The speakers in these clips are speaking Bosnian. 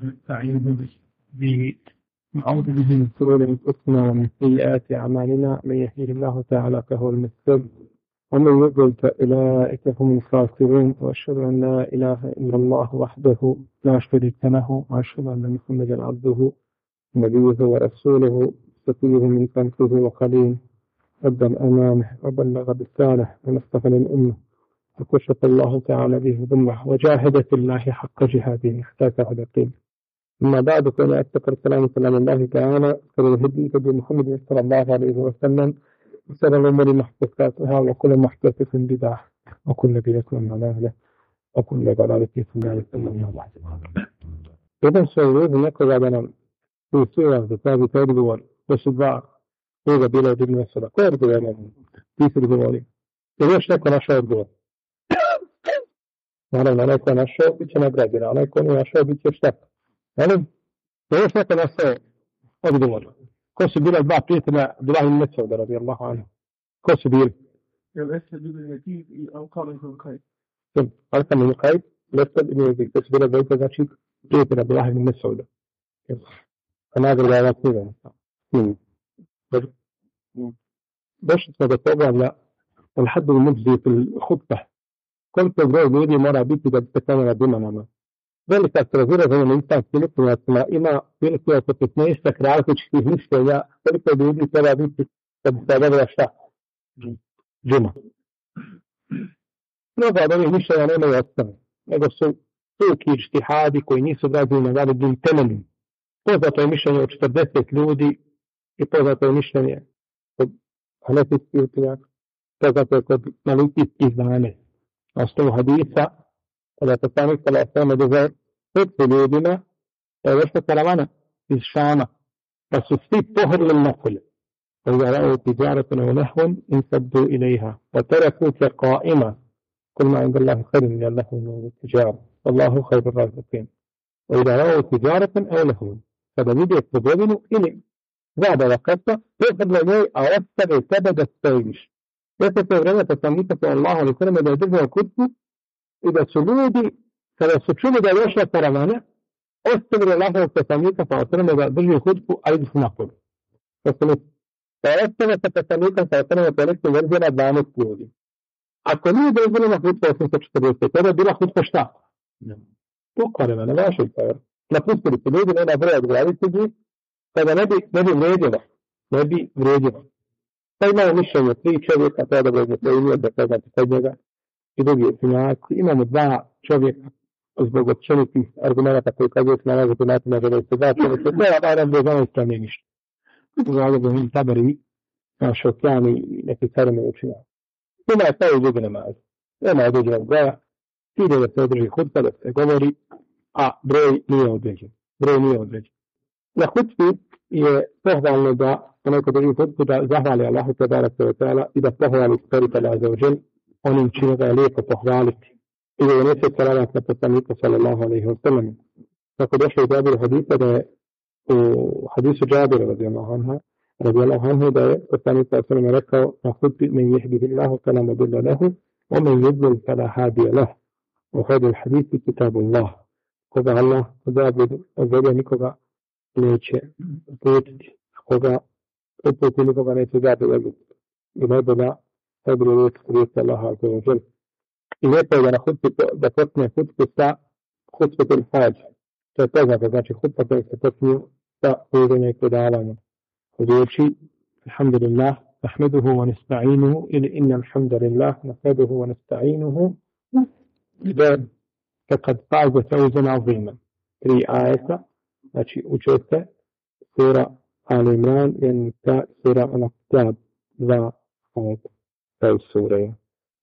نستعين به نعوذ به من شرور أنفسنا ومن سيئات أعمالنا. من يهده الله تعالى فهو المهتد ومن يضلل فأولئك هم الخاسرون. وأشهد أن لا إله إلا الله وحده لا شريك له وأشهد أن محمدا عبده نبيه ورسوله صفيه من خلقه وخليله أدى الأمانة وبلغ بالرسالة ونصح للأمة وكشف الله تعالى به ذمه وجاهد في الله حق جهاده حتى أتاه اليقين. أما بعد فإن أتقى كلام الله تعالى فالهدي هدي محمد صلى الله عليه وسلم وسر الأمور محدثاتها وكل محدثة بدعة وكل بدعة ضلالة وكل ضلالة في النار. إذا سويت نقل على في سورة كتاب تدبر وسبع هو بلا دين وسر كل بلا في تدبر ليش نكون أشهر naravno onaj ko je našao bit će nagrađen, onaj ko nije našao bit će šta. Znači, lيش نكون أشهر odgovor. Ko su bila dva prijatelja Abdullah ibn Mas'ud radijallahu anhu? Ko su bili? الأسد بن يزيد أو قال ابن قيس. Alkan ibn Qais, Lesad ibn Yazid. To su bila dvojica, znači prijatelja Abdullah ibn Mas'uda. A nagrada je ova knjiga. Došli smo do poglavlja الحد المجزي في الخطبة. Koliko broj ljudi mora biti da bi se klanjala džuma namaz? Velika se razilaženja na islamskim učenjacima, ima prilike oko 15 različitih mišljenja koliko ljudi treba biti da bi se odabila šta? Džuma. Mnogo od ovih mišljenja nemaju osnove, nego su puki ijtihadi koji nisu građeni na validnim temeljima. Poznato je mišljenje od 40 ljudi i poznato je mišljenje od hanefijskih učenjaka, poznato je kod malikijskih 12. Na osnovu hadisa, kada je poslanik sallallahu alejhi ve sellem održao hutbu ljudima, je došla karavana iz Šama, pa su svi pohrlili napolje. وإذا رأوا تجارة أو لهوا انفضوا إليها وتركوك قائمة قل ما عند الله خير من اللهو والتجارة والله خير الرازقين. وإذا رأوا تجارة أو لهوا فإذا يدركوا إلي بعد وقت يأخذ لدي أوسط سبب السيش يأخذ vreme poslanika sallallahu alejhi ve sellem da je držao hutbu i da su ljudi kada su čuli da je došla karavana ostavili Allahovog poslanika sallallahu alejhi ve sellem da drži hutbu, a idu su napolje. Da je ostane sa poslanikom sallallahu alejhi ve sellem porekli verzijena 12 ljudi. Ako nije dozvoljena hutba 840, tada je bila hutba šta? Pokvarena, ne vaša ispravljena. Napustili su ljudi, nema broja odgraditi njih, kada ne bi vrijedilo. Pa imamo mišljenje 3 čovjeka, to je da vređe to da poznate kod njega i drugi učenjaci. Imamo 2 čovjeka zbog općenitih argumenta koji kazuju se nalaze po načinu da se 2 čovjeka. To je naravno bezano ispravnije mišljenje. U Zagrebu im taberi, naš okeani i neki carine učenjaci. Ima je taj ljudi namaz. Nema određenog broja. Cilje da se održi hutba, da se govori, a broj nije određen. Na hutbi je pohvalno da onaj ko drži hutbu da zahvali Allahu tebareke ve teala i da pohvali stvoritelja azza wa džel onim čime ga je lijepo pohvaliti. I da donese salavat na poslanika sallallahu alejhi ve sellem. Tako došlo u Džabiru hadisa da je u hadisu Džabira radijallahu anhu da je poslanik sallallahu alejhi ve sellem rekao na hutbi men yahdihillahu fala mudilla lahu wa men yudlil fala hadiya lahu. U hadis hadisi kitabullah. Koga Allah odvede nikoga neće uputiti. Koga uputi nikoga neće zadržati. I najbolja riječ Allaha azza wa džel. I lijepo je da na hutbi da počne hutbu sa hutbetul hađ. To je poznato, znači hutba koja se počne sa uvođenjem i predavanjem. Od riječi alhamdulillah nahmeduhu wa nasta'inuhu ili inna alhamdulillah nahmeduhu wa nasta'inuhu da kad faze fawzan aziman. 3 ajeta, znači uče se sura Ali Imran i sura Al-Ahzab 2 ajeta te sure.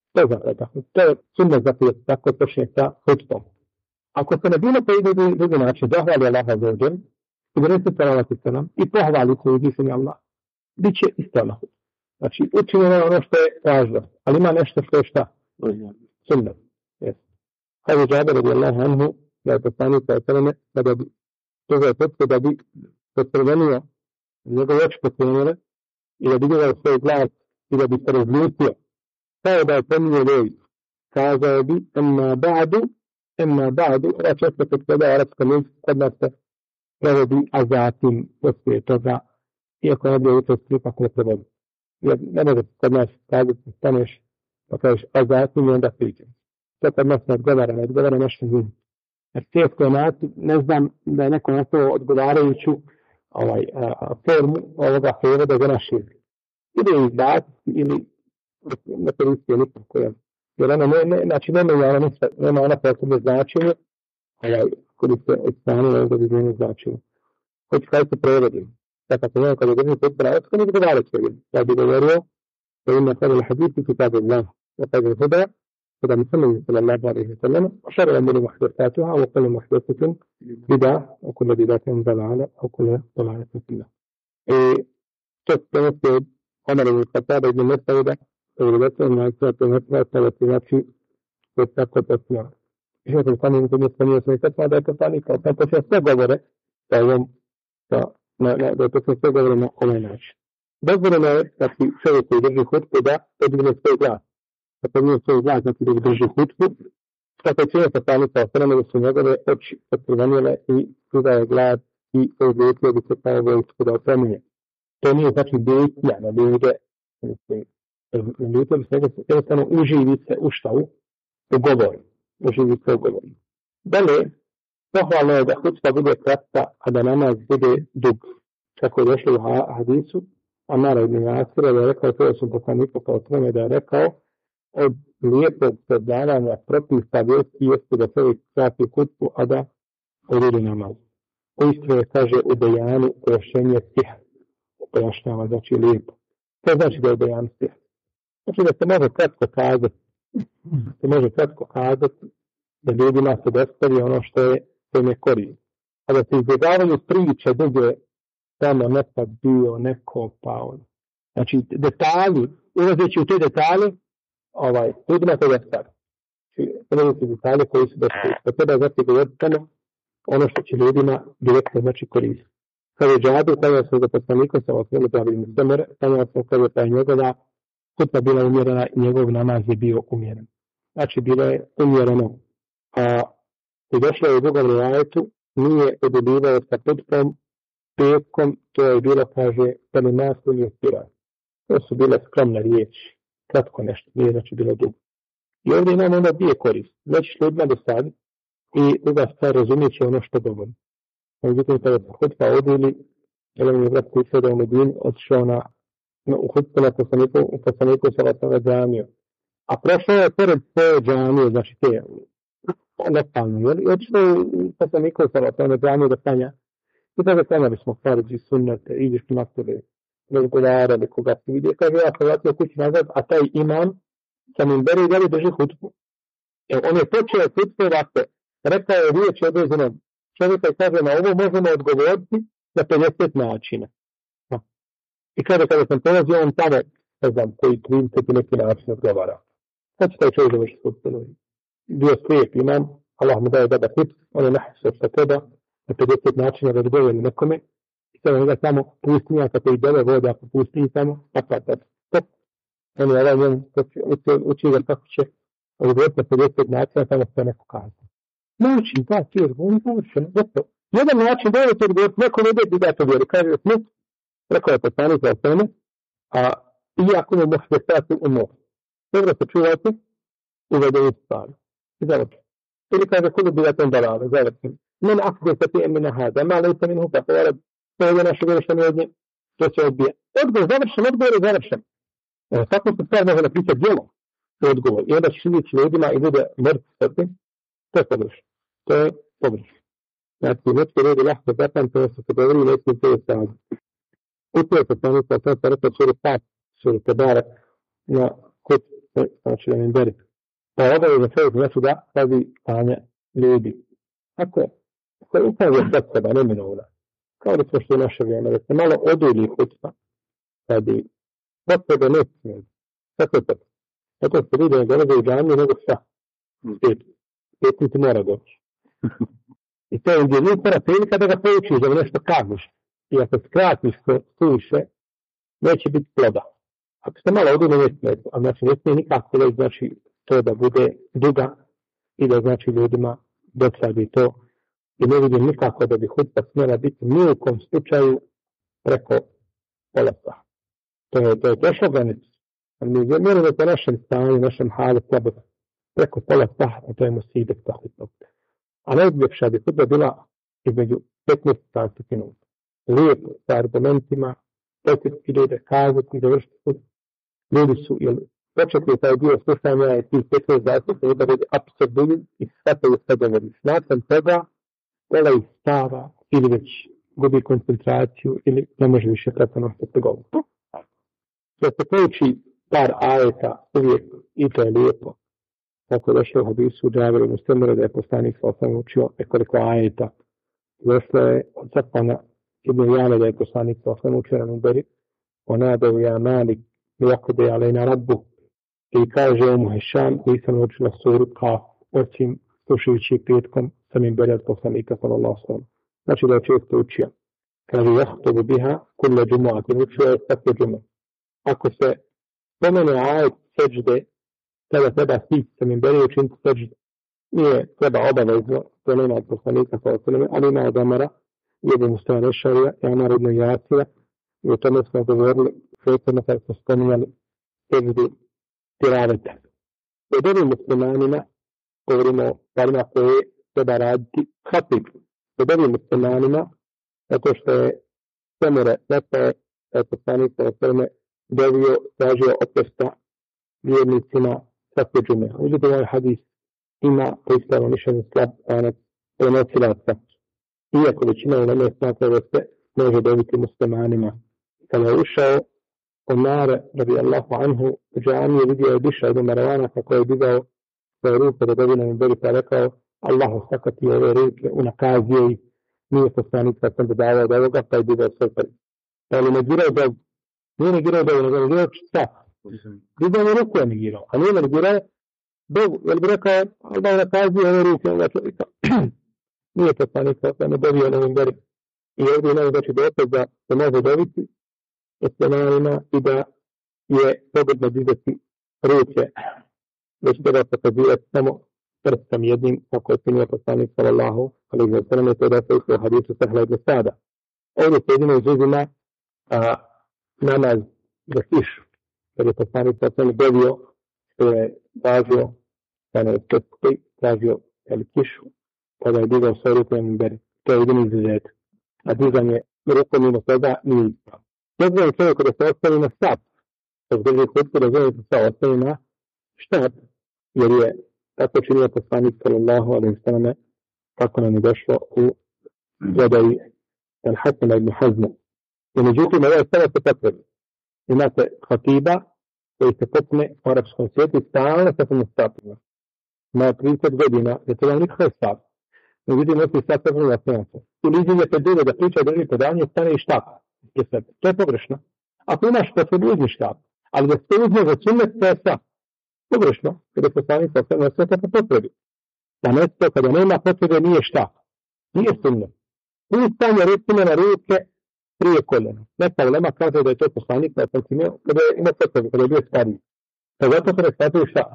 To je sunnet zaprijed, tako počne sa hutbom. Ako se ne bilo po drugi način zahvali Allaha azza wa džel i donese salavat i selam i pohvali se uzvišeni Allah, bit će isto na hutbu. Znači učinjeno je ono što je važno, ali ima nešto što je šta? Sunnet. Kaže Džabir radijallahu anhu da je poslanik sallallahu alejhi ve sellem kada bi toga hutbu da bi potrebenio njegove oči potrebnile i da bi digao svoj glas i da bi se razljutio. Kao da je pominio ljevicu. Kazao bi, amma ba'du, Emma ba'du, ova često kod kada arapskom jeziku kod nas se prevodi, a zatim poslije toga, iako ne bi u to ipak ne prevodi. Jer ne može kod nas kazati, staneš, pa kažeš, a zatim i onda pričam. To kod nas ne odgovara našem jeziku. Jer često je ne znam da je neko na to odgovarajuću formu ovoga prevoda za naš jezik. Ili izbaciti, ili ne koristio nikako. Jer ona znači nema ona posebno značenje, koriste od strane ovoga viđenja značenja. Hoće kada se prevodim. Dakle, ako kada držim put pravacka, ne odgovara čovjek. Ja bih govorio, da ima sada hadisi kitabu Allah, وقد الهدى هدى محمد صلى الله عليه وسلم وشر الأمور محدثاتها وكل محدثة بدعة وكل بدعة ضلالة وكل ضلالة في النار. تذكر عمر بن الخطاب بن مسعود وروايته عن عائشة والثلاثينات في وثاقة الأسماء. شيخ القانون بن الثانية سيكت هذا كفاني كان تشيء سبب فيوم da to sve govore na ovaj način. Dozvoljeno je da ti čovjek koji drži hutbu da podigne svoj glas. Da podigne svoj glas, znači da drži hutbu, tako je činio poslanika osrame da su njegove oči otkrvenile i sudaje glad i odlijetio bi se kao vojsku da opremenje. To nije znači bitlja na ljude, ljudje bi se jednostavno uživi se u štavu, u govoru. Uživi se u govoru. Dalje, pohvalno je da hutba bude kratka, a da namaz bude dug. Kako je došlo u hadisu, Amara ibn Jasira da je rekao, to su poslaniku kao tome da je rekao, od lijepog predavanja propisa vijesti jeste da čovjek krati hutbu, a da odredi namaz. Uistinu je, kaže, u bejanu pojašnjenje stiha. Pojašnjava, znači lijepo. To znači da je bejan stiha. Znači da se može kratko kazati, da ljudima se dostavi ono što je ne koristi. A da se izbjegavaju priče duge, tamo nekad bio, neko pao. Znači, detalji, ulazeći u te detalje, ljudima to dostavi. Ulazeći u detalje koji su dostavi. Pa treba znači govoriti tamo ono što će ljudima direktno znači koristiti. Kada je Džabir, kada se za poslanika sa osvrlo pravili muslimere, kada se ta njegova hutba bila umjerena i njegov namaz je bio umjeren. Znači, bilo je umjereno. I došlo je u drugom rivajetu, nije odobivao sa hutbom, petkom, to je bilo, kaže, kada nas nije spirao. To su bile skromne riječi, kratko nešto, nije znači bilo dugo. I ovdje imamo onda dvije korist. Znači ljudima do sad i druga stvar razumije će ono što govori. Međutim, kada se hutba odili, jedan je brat koji se da u Medini otišao u hutbu na poslaniku sa vatove džamiju. A prošao je pored svoje džamije, znači te nepalno, i otišao u poslaniku sa vatove džamiju da klanja. I tada klanjali smo farđi, sunnete, ideš nakon razgovarali koga se vidio. Kaže, ja sam vratio kući nazad, a taj imam sa minbera i dalje drži hutbu. On je počeo hutbu ovako, rekao je riječ određenog čovjeka i kaže, na ovo možemo odgovoriti na 50 načina. I kaže, kada sam polazio, on tamo, ne znam, koji 30 neki način odgovara. Sad će taj čovjek završiti hutbu. Bio slijep imam, Allah mu daje dobar hutbu, on je nahisao sa teba, na 50 načina da odgovori nekome. I sada njega samo pustinja, kako i dole voda po pustinji samo, stop. On je ovaj njen učio ga kako će odgovoriti na 50 načina, samo što neko kaže. Način, da, ti odgovori, završeno, gotovo. Jedan način da je to odgovoriti, neko ne ide da to vjeri, kaže smut, rekao je poslanik za tome, a iako ne možete stati u mor. Dobro se čuvajte, uvedeni stvari. I završeno. Ili kaže, kudu bi da tom dalale, završeno. Men akde se ti emina hada, ma lejte min hupa, to je naše vjeroštene od nje, to se odbije. Odgovor je završen. Tako se stvar može napisati djelo, odgovor. I onda ćeš vidjeti ljudima i bude mrtv srce, to je pogrešno. Znači, neki ljudi lahko zapamte, to se govori, neki to je stavno. Utio se sam nisam sam se rekao suri Tebara, na kut, znači da mi beri. Pa ovo je za čovjek znači da pazi stanje ljudi. Ako je upravo sad seba, neminovna, kao da smo što je naše vrijeme, da se malo odulji hutba, da bi potrebe ne smije. Tako je tako. Tako se vidi da ne dolaze u džamiju, nego šta? Svijet ti mora doći. I to je jedinstvera prilika da ga poučiš, da mu nešto kažeš. I ako skratiš suviše, neće biti ploda. Ako se malo odulji ne smije, a znači ne smije nikako da znači to da bude duga i da znači ljudima dosadi to i ne vidim nikako da bi hutba smjela biti ni u kom slučaju preko pola saha. To je došlo granicu. Mi vjerujemo po našem stanju, našem halu slabosti. Preko pola saha, to je musibet ta hutba. A najljepša bi hutba bila između 15-20 minuta. Lijepo, sa argumentima, posjetiti ljude, kazati, završiti hutbu. Ljudi su, početni taj dio slušanja je tih 15-20 minuta bude apsolutni i shvataju sve govori. Nakon toga, pola ih stava ili već gubi koncentraciju ili ne može više pretano što se govori. Što se pouči par ajeta uvijek i to je lijepo. Tako je došlo u hadisu Džabiru ibn Samura da je poslanik sallallahu učio nekoliko ajeta. Došlo je od Safvana ibn Jale da je poslanik sallallahu učio na Muberi. Onadav ja Malik lijakde alejna rabbu. I kaže mu Hešam, nisam učila suru Kaf, osim slušajući petkom sam im beri od poslanika sallallahu sallam. Znači da je često učio. Kaže, jahtobu biha kulla džumu'at, učio je svake džumu'at. Ako se spomene ajet seđde, tada treba stići sam im beri učiniti seđde. Nije treba obavezno, to nema od poslanika sallallahu sallam, ali ima od Amara, jedan Mustafa Rešarija i Amar ibn Jasira, i o tome smo govorili, prethodno kada smo spominjali seđdu tiraveta. Od ovim muslimanima govorimo o stvarima koje treba raditi hatib. Od ovim muslimanima, zato što je Samure rekao da je poslanik sallallahu dovio, tražio oprosta vjernicima svake džume. Međutim, ovaj hadis ima poispravno mišljenje slab lanac prenosilaca. Iako većina uleme smatra da se može dobiti muslimanima. Kada je ušao Omar radijallahu anhu u džamiju, vidio je Biša ibn Maravana kako je digao svoje ruke da dobi na Minberi, pa rekao Allahu sakati ove ruke, unakazio ih, nije poslanik kad sam dodavao od ovoga, pa je digao svoj prvi. Ali negirao da nije negirao da je negirao šta? Digao je ruku je negirao, a nije negirao dobu, jer bi rekao Allah unakazio ove ruke, nije poslanik kad sam dobio na Minberi. I ovdje imamo znači dokaz da se može dobiti muslimanima i da je pogodno dizati ruke, već treba pokazivati samo prstom jednim, kako je činio poslanik sallallahu alejhi ve sellem, to da se u hadisu Sahla ibn Sada. Ovdje se jedino izuzima namaz za kišu, jer je poslanik sallallahu dobio, što je tražio, kada je stopki, tražio kišu, kada je digao svoje ruke na Minberi. To je jedini izuzetak. A dizanje rukom mimo toga nije ispravno. Dozvoljeno čovjeku da se ostavi na štap. Kad drži hutbu, dozvoljeno da se ostavi na štap, jer je tako činio poslanik sallallahu alejhi ve sellem, kako nam je došlo u predaji Al-Hakima ibn Hazma. I međutim, ovo je sada se potrebi. Imate hatiba koji se popne u arapskom svijetu i stalno sa tim štapima. Na 30 godina je to nikakav štap. Međutim, nosi štap sa tim štapima. Ili izvinjete dole da priča drži podavanje, stane i štap. To je pogrešno. Ako imaš potrebu, uzmi štap. Ali da se uzme za sunnet, to je štap. Pogrešno, kada poslanik sallallahu sve to potrebi. Da nešto kada nema potrebe nije štap. Nije sunnet. Nije stanje recimo na ruke prije koljena. Neka ulema kaže da je to poslanik sallallahu kada je imao potrebu, kada je bio stariji. Pa zato kada shvataju štap.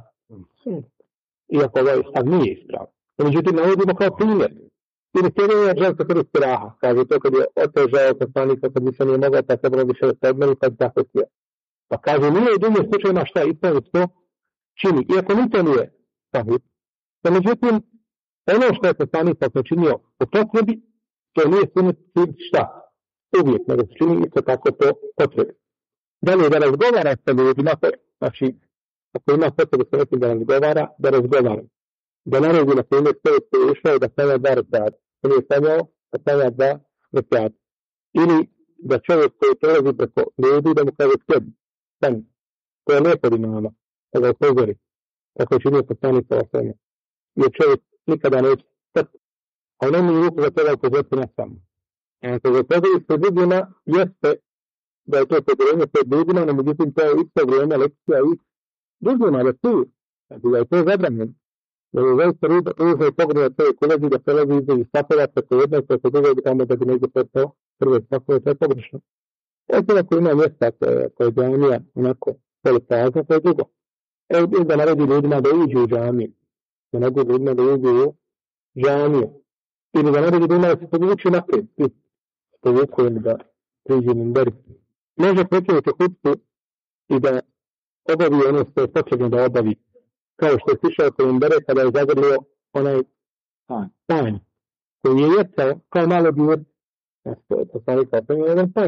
Iako ovaj stav nije ispravan. Međutim, navodimo kao primjer. Ili cijelo je želka kada istiraha. Kaže to kad je otežao poslanika, kad više nije mogao, pa se bilo više da se odmeri, kad zahvatio. Pa kaže, nije u drugim slučajima šta ispraviti to čini. Iako ni to nije sahvit. Pa međutim, ono što je poslanik činio u potrebi, to nije sunnet šta? Uvijek, nego se čini isto tako to potrebi. Dalje, da razgovara sa ljudima, znači, ako ima potrebu sa nekim da razgovara, da razgovara. Da naredi na primjer čovjek koji je ušao da stavlja 2 rekata. On je stavljao da stavlja 2 rekata. Ili da čovjek koji prolazi preko ljudi da mu kaže tebi, stani. To je lijepo od imama, da ga upozori. Tako je činio poslanik sallallahu alejhi ve sellem. Jer čovjek nikada neće stati. A on mi ruku za toga upozoriti na samo. Ako ga upozori s ljudima, jeste da je to upozorenje pred ljudima, no međutim to je isto vrijeme lekcija i drugima da tu. Znači da je to zabranjeno. Da je zaista ružno i pogleda čovjek ulazi da prelazi između stapova preko jednog, preko drugog, tamo da bi negdje postao prve stapove, to je pogrešno. Eto ako ima mjesta koje je džamija onako poliprazna, to je drugo. Evo da naredi ljudima da uđu u džamiju, da naredi ljudima da uđu u džamiju, ili da naredi da imaju se povući naprijed, povuku ili da priđe minberi. Može prekinuti hutbu i da obavi ono što je potrebno da obavi. Kao što je sišao kod minbere kada je zagrlio onaj panj koji je jecao kao malo dijete. Poslanik je jedan panj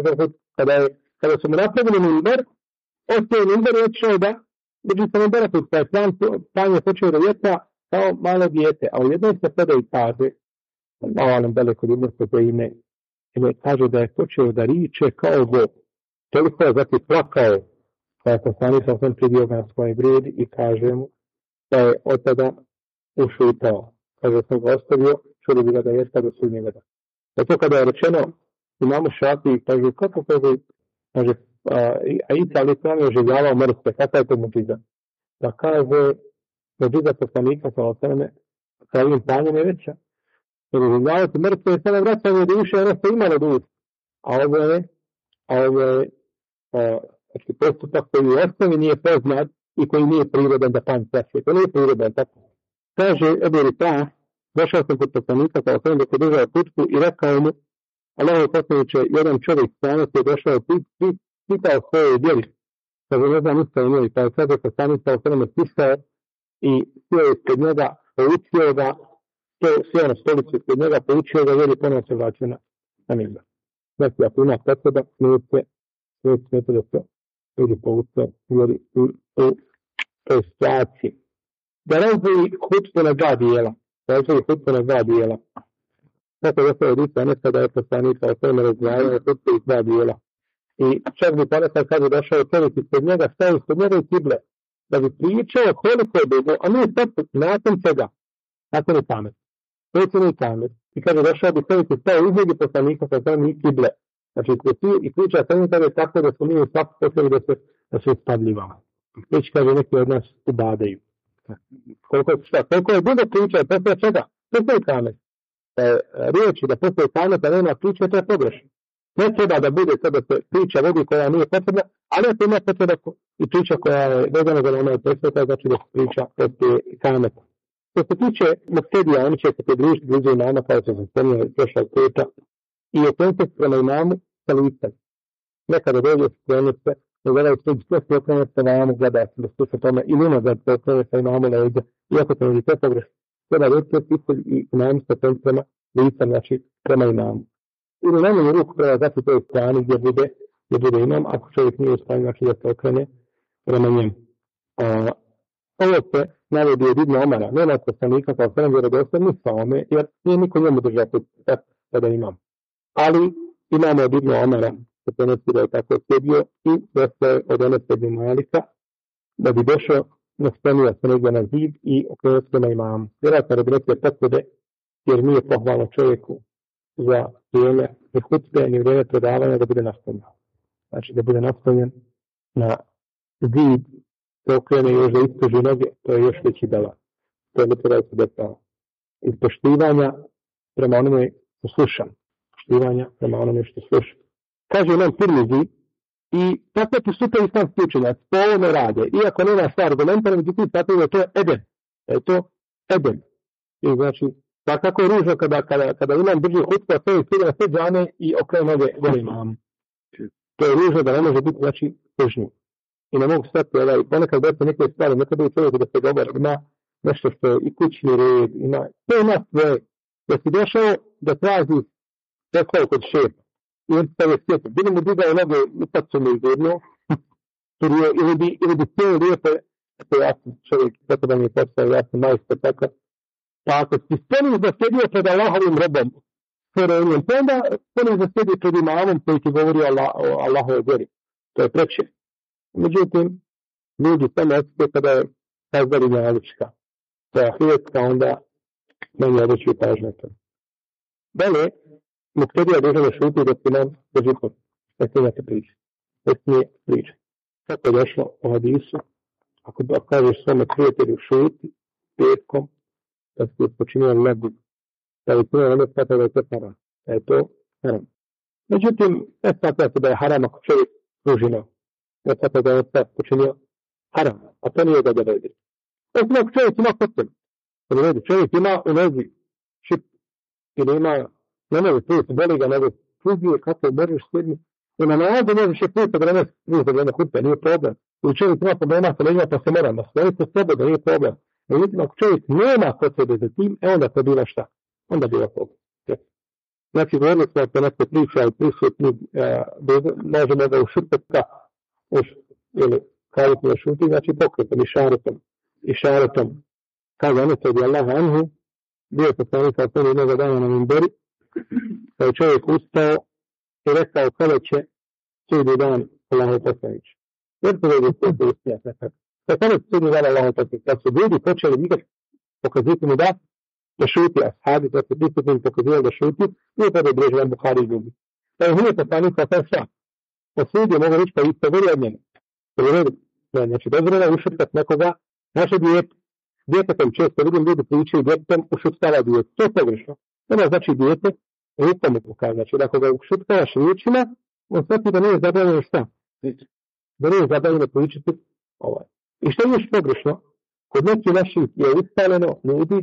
kada su mu napravili minber, ostaje minber i otišao da među se minbera put, pa je panj je počeo da jeca kao malo dijete, a u jednoj se predaji kaže, malo daleko ljubnosti koje ime, kaže da je počeo da riče kao Bog. Toliko je zatim plakao, pa je poslanik sam pridio ga na svoje grudi i kaže mu da je od tada ušutao. Kaže sam ga ostavio, čuli bi ga da jeste do sudnjega dana. Zato kada je rečeno imamu Šafiji, kaže kako kaže, a Isa ali sam je oživljavao mrtve, kakav je to muđiza? Da kaže, muđiza poslanika sa osrame, sa ovim panjem je veća. Jer oživljavati mrtve je sada vraćanje duše, ono što imalo duše. A ovo je znači postupak koji u osnovi nije poznat i koji nije prirodan da panj svašće. To nije prirodan, tako. Kaže Ebu Rita, došao sam kod poslanika sa osrame dok je držao putku i rekao mu, Allah je poslaniče, jedan čovjek stvarno je došao pitao svoje djeli. Kaže, ne znam ustao njeli, pa je sada poslanik sa osrame pisao i sjeo ispred njega, poučio ga, sjeo na stolicu ispred njega, poučio ga, jer je ponovno se vraćao na minber. Znači, ako ima potreba, ne da se ljudi pouče, jer u toj situaciji. Da razvoji hutbu na dva dijela. Tako da se odista neka da je poslanika o tome razvajao hutbu iz dva dijela. I čak bi ponekad kada došao čovjek ispred njega, stavio ispred njega i kible, da bi pričao koliko je bilo, a nije sad nakon čega, nakon je pamet. To je pamet. I kada došao bi čovjek i stavio izgledi poslanika sa tome i kible. Znači, i priča sa njim je tako da su mi u svaku potrebe da su ispadljivama. Već kaže neki od nas ubadaju. Koliko je bude priča, postoje čega? Postoje pamet. Riječi da postoje pamet, a nema priča, to je pogrešno. Ne treba da bude to da se priča vodi koja nije potrebna, ali ako ima potreba i priča koja je vezana za ono je presveta, znači da se priča postoje pamet. Što se tiče muktedija, oni će se pridružiti blizu imama, kao što sam spomnio prošla puta, i okrenuti se prema imamu sa licem. Nekada dođe skrenuti se, ne gledaju sve okrenuti se imamu, gleda da sluša tome, ili ima da okrenuti se imamu leđa, iako to je to pogrešno. Gleda licem i imamu se prema licem, znači prema imamu. Ili najmanju ruku prema znači toj strani gdje bude imam, ako čovjek nije u strani, znači da se okrene prema njemu. Ovo se navodi od Ibn Omara, nema poslanika kao sredem vjerodostojni sa ome, jer nije niko njemu držao kada imam. Ali imamo od Ibn Omara, se prenosi da je tako sjedio i došlo je od Enes ibn Malika, da bi došao nastanio se negdje na zid i okrenuo se na imamu. Vjerojatno radi neke potvrde, jer nije pohvalno čovjeku za vrijeme ni hutbe, ni vrijeme predavanja da bude nastavljen. Znači da bude nastavljen na zid, se okrene još da istoži noge, to je još veći bela. To je da se dešava. Iz poštivanja prema onome što slušam. Kaže nam Tirmizi i tako postupaju islamski učenjaci, po ovome rade, iako nema šta argumenta, međutim tako je to eden. I znači, tako je ružno kada imam drži hutbu, a to je stigla sve džane i okrenu noge gore imam. To je ružno da ne može biti, znači, tužnije. I ne mogu stati, ponekad brati neke stvari, ne treba u čovjeku da se govori, ima nešto što je i kućni red, to ima sve. Da si došao da traži posao kod šefa. I on se je sjetio. Bili mu digao noge, ipak su mu izgledno. Ili bi cijelo lijepo, to ja sam čovjek, tako da mi je postao, ja sam majstor, tako. Pa ako si spomniš da sjedio pred Allahovim robom, pa onda spomniš da sjedio pred imamom koji ti govori o Allahove vjeri. To je preče. Međutim, ljudi samo osjeti kada je kazali njalička. To je ahiretska, onda meni odrećuju pažnje to. Dalje, muktedija države šuti da se nam drži kod. Ne smijete pričati. Kako je došlo u hadisu, ako kažeš svome prijatelju šuti, petkom, da se počinio lebu, da je to ono smatra da je to haram. Da je to haram. Međutim, ne smatra se da je haram ako čovjek pružino. Ne smatra da je počinio haram, a to nije da dovedi. Osim ako čovjek ima potrebu. Čovjek ima u nozi šip ili ima, ne može prijeti, boli ga, nego slugije kako možeš sjedni. I na nalazu možeš je prijeti vreme hutbe, nije problem. I čovjek ima problema sa leđima pa se mora nasloniti slobodno, nije problem. Međutim, ako čovjek nema potrebe za tim, onda to bila šta? Onda bila problem. Znači, govorili smo ako neko priča i prisutni, možemo da ušuteka, ili kaviti na šuti, znači pokretom, išaretom. Kaže Anas radijallahu anhu, bio poslanik sa tom jednog dana na minberi, kada je čovjek ustao i rekao kada će sudnji dan Allahov poslanik. Jer to je sve uspjeh nekako. Kada je sudnji dan Allahov poslanik, kad su ljudi počeli nikad pokazati mu da šuti, ashabi, da se disciplin pokazivali da šuti, nije to da je brežvan Buhari i drugi. Da je nije poslanik sa tom šta. Osudio mogu reći pa isto voli od njega. Znači, dozvoljeno je ušutkat nekoga, naše djetetom često vidim ljudi pričaju djetetom ušutkava djete. To je pogrešno. Ono znači djete, rukom mu pokaže. Znači, ako ga ušutkavaš riječima, on shvati da nije zabavljeno šta? Da nije zabavljeno pričati ovaj. I što je još pogrešno? Kod nekih naših je ustaljeno ljudi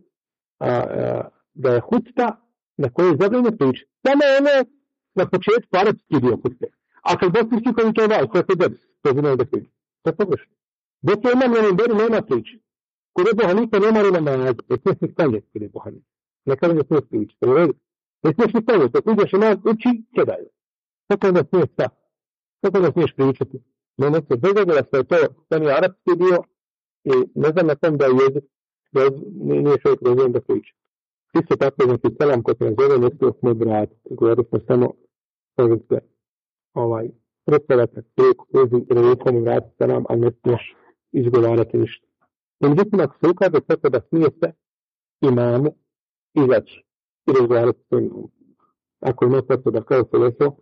da je hutba na kojoj je zabavljeno pričati. Samo ono na početku arapski dio hutbe. A kad bosanski koji to val, koje se dedi, to znamo da priča. To je pogrešno. Dok je imam jedan beri, nema priče. Kod je Bohanika nema li namaz, ne smiješ ni stanjeti kod je Bohanika. Nekada ne smiješ pričati. Ne smiješ ni stanjeti, dok ideš namaz, uči, kjedaju. Kako ne smiješ šta? Kako ne smiješ pričati? Ne smiješ, bez obzira što je to stani arapski dio i ne znam na tom da je jezik, da nije čovjek razumijem da priča. Isto tako, znači, selam ko se nazove, ne smiješ moj brat. Govorili smo samo, kažete, predstavljati prijeku rekom i vratiti se nam, ali ne smiješ izgovarati ništa. Međutim, ako se ukaže tako da smije se imamu izaći i razgovarati s njim. Ako ima tako da kao se lesao,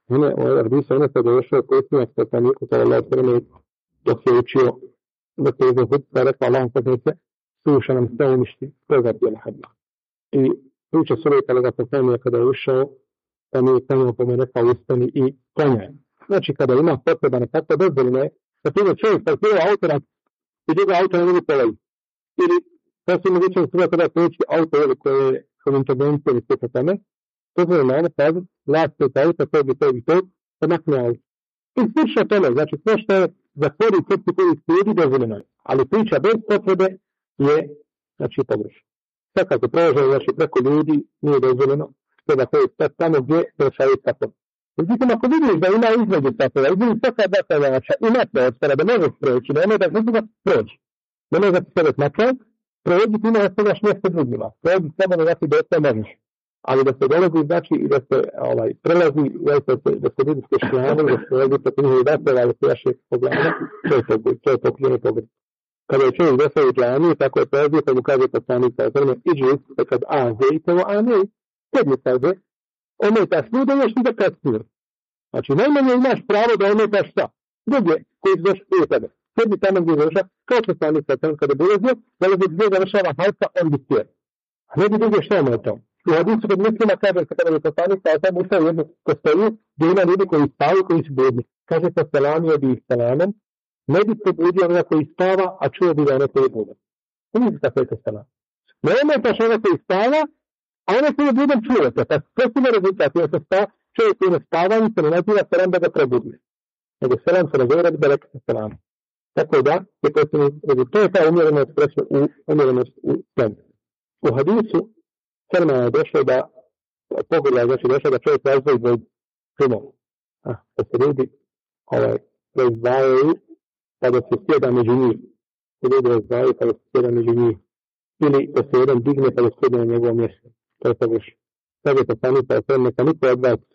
ono se došao koji smijak sa tamiku sa Allah sveme dok se učio, dok se uzeo hutba, rekao Allah sveme se, sluša nam sve uništi, koga bijela hadna. I priča Surejka Lega Sofemija kada je ušao, da mi je tamo po me rekao ustani i klanjaj. Znači, kada ima potreba nekako dozvoljeno je, da prije čovjek parkira autora i druga autora ne mogu polaziti. Ili, kada su mogućnosti sada kada poveći auto koje je kod intervencije ili sve po tome, dozvoljeno je kaže, vlasnik auta, to bi to, da nakne auto. I slično tome, znači sve što je za korist koji slijedi dozvoljeno je. Ali priča bez potrebe je, znači, pogrešno. Svakako prolaženje, znači, preko ljudi nije dozvoljeno, da to je tamo gdje prešaju tako. Međutim, ako vidiš da ima između sapova, između svaka dva savača, ima prostora da možeš proći, nemoj da prođi. Nemoj da ti sebe smakaj, prođi ti ima da stegaš mjesto drugima. Prođi samo da ti dosta možeš. Ali da se dolazi, znači, i da se prelazi, da se vidi skešljavaju, da se dolazi preko njihovi datova, ali se jaše pogleda, to je pokljeno pogled. Kada je čovjek došao u džaniju, tako je prelazio, kad mu kaže poslanik sa zrme, iđi, kad ne, sedmi kaže, ometaš ljude, još ti da kasnije. Znači, najmanje imaš pravo da ometaš šta? Druge, koji su došli prije tebe. Sedmi tamo gdje završa, kao što stani sa tem kada je dolazio, dolazi gdje završava hajka, on bi stjer. A ne bi druge što ometao. U hadisu kod mislima kaže, kada je poslanik sa tem ušao jednu kostoju, gdje ima ljudi koji spavaju, koji su bedni. Kaže sa selamio bi ih selamem, ne bi probudio onoga koji spava, a čuo bi da je neko je budan. Umijete tako je to selam. Ne ometaš onoga koji spava, a ono se je budem čuvati, pa posebno rezultat, jer se čovjek koji ne spavanje se ne naziva selam da ga probudi. Nego selam se nazove radi da reka sa selam. Tako da, je posebno rezultat. To je ta umjerenost u svemu. U hadisu, Selma je došlo da pogleda, znači došlo da čovjek razvoji dvoj primov. Da se ljudi razdvajaju pa da se sjeda među njih. Da ljudi razdvajaju pa da se sjeda među njih. Ili da se jedan digne pa da se sjeda na njegovo mjesto. To je pogrešno. Sada je poslanik sa sve neka niko od vas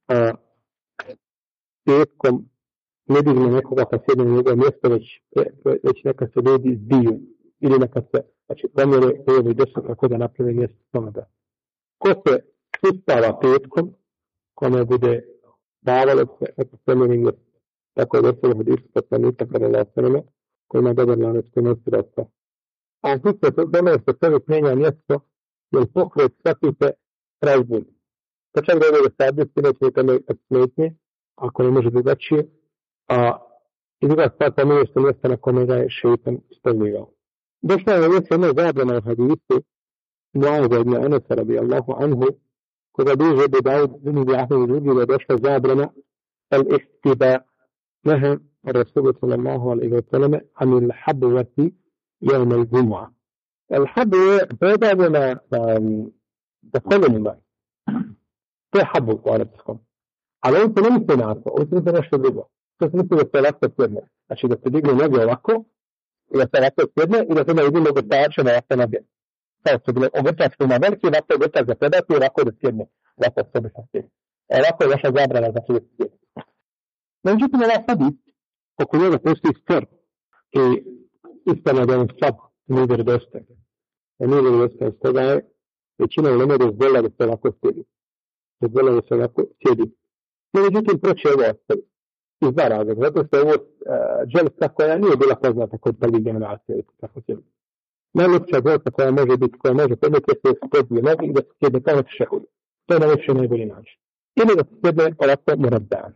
petkom ne digne nekoga pa sjede na njegovo mjesto, već neka se ljudi zbiju ili neka se, znači, promjere lijevo i desno kako da naprave mjesto tome da. Ko se ustava petkom, kome bude davalo se, neka promjeri mjesto. Tako je došlo u hadisu poslanika kada je lasreme, koji ima dobar lanac koji nosi rasta. A sve se čovjek mijenja mjesto, jer pokret svaki se razbuni. Pa čak da je sadnje, neće nekome smetnje, ako ne može drugačije, a i druga stvar pomenuje što mjesta na kome ga je šeitan stavljivao. Došla je još jedna zabrana u hadisu Muaza ibn Anasa radijallahu anhu, koga bliže bi Daud ibn Ahmed i drugi, da je došla zabrana al-ihtiba, naha Rasulu sallallahu alaihi wa sallam an il-habvati jevna il-jumu'a. Al-habv je predavljena za kolonima. To je habv u arabskom. Ali on se ne misli na to, on se misli nešto drugo. To se misli da se ovako sjedne. Znači da se digne noge ovako, i da se ovako sjedne i da se da vidimo ogrtače na ovako noge. Kao što je bilo ogrtač koji ima veliki, ovako ogrtač za predati i ovako da sjedne. Ovako sobi sa sjedne. Ovako je vaša zabrana za da se sjedne. Međutim, ovaj hadis, oko njega postoji spor i ispravno da je on slab, nije vjerodostojan. Nije vjerodostojan, stoga je većina uleme dozvolila da se ovako sjedi. Dozvolila da se ovako sjedi. Međutim, proći ovo ostavi. Iz dva razloga. Zato što je ovo dželsa koja nije bila poznata kod prvih generacija. Najljepša dželsa koja može biti, koja može podnijeti se spodnije nogi i da se sjedne kao na tešehudu. To je najljepši najbolji način. Ili da se sjedne ovako moradan.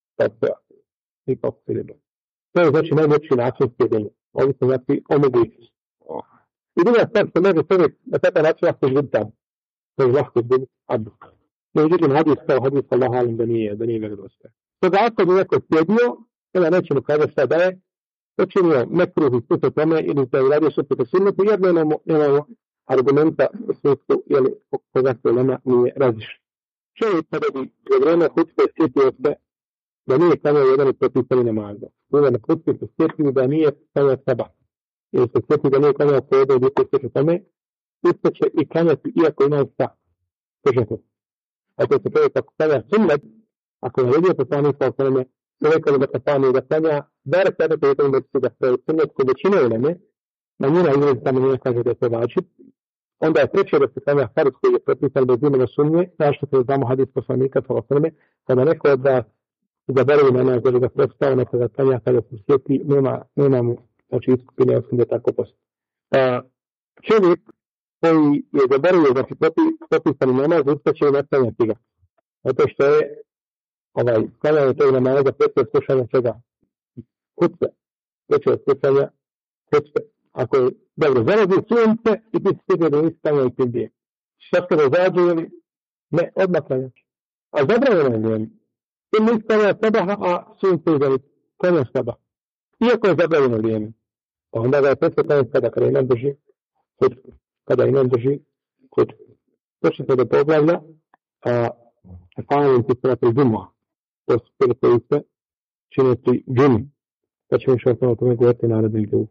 To je znači najljepši način sjedenja. Ovi se znači omogućiti. I druga stvar što može čovjek na takav način lahko izgubiti abdu. To je lahko izgubiti abdu. Međutim, hadis kao hadis Allah alim da nije vjerodostojan. Stoga ako bi neko sjedio, onda nećemo kazati šta da je počinio nekruh i suprot tome ili da je uradio suprot sunnetu, jer nemamo argumenta u smislu, jel, koga se ulema nije različio. Čovjek kada bi za vreme hutbe sjetio se da nije klanjao jedan od propisani namaza. Onda na hutbe se sjetio da nije klanjao sabah. Ili se sjetio da nije klanjao podne i biti sjetio tome, ustaće i klanjati iako ima sa. Kažete. Ako se čovjek ako klanja sunnet, ako je vidio poslanik sa osnovne, čovjeka da kapani da klanja, bar sada to je to da se sunnet kod većine uleme, manjina izrazi tamo nije kaže da je to vađib, onda je treće da se klanja farz koji je propisan bez imena sumnje, kao što se znamo hadis poslanika sa osnovne, kada neko od vas zaboravi na nas da ga prostao neka da klanja kada se sjeti, nema mu znači iskupine osim da je tako posto. Čovjek koji je zaboravio znači propisani namaz, ustaće i nastavljati ga. Zato što je klanjanje tog namaza preče od slušanja čega? Hutbe. Preče od slušanja hutbe. Ako je dobro, zarazi sunce i ti se sjedio da nisi klanjao i kindije. Šta se dozađe ili? Ne, odmah klanjaš. A zabranjeno je vrijeme. Ti nisi klanjao sabaha, a sunce uzeli. Klanjaš sabah. Iako je zabranjeno vrijeme. Pa onda ga je preče klanjati kada imam drži hutbe. Kada imam drži hutbe. Došli se do poglavlja, Kafanim ti se naprej džuma. To su prvi koji se činiti džumi. Pa ćemo još o tome govoriti naredni džum.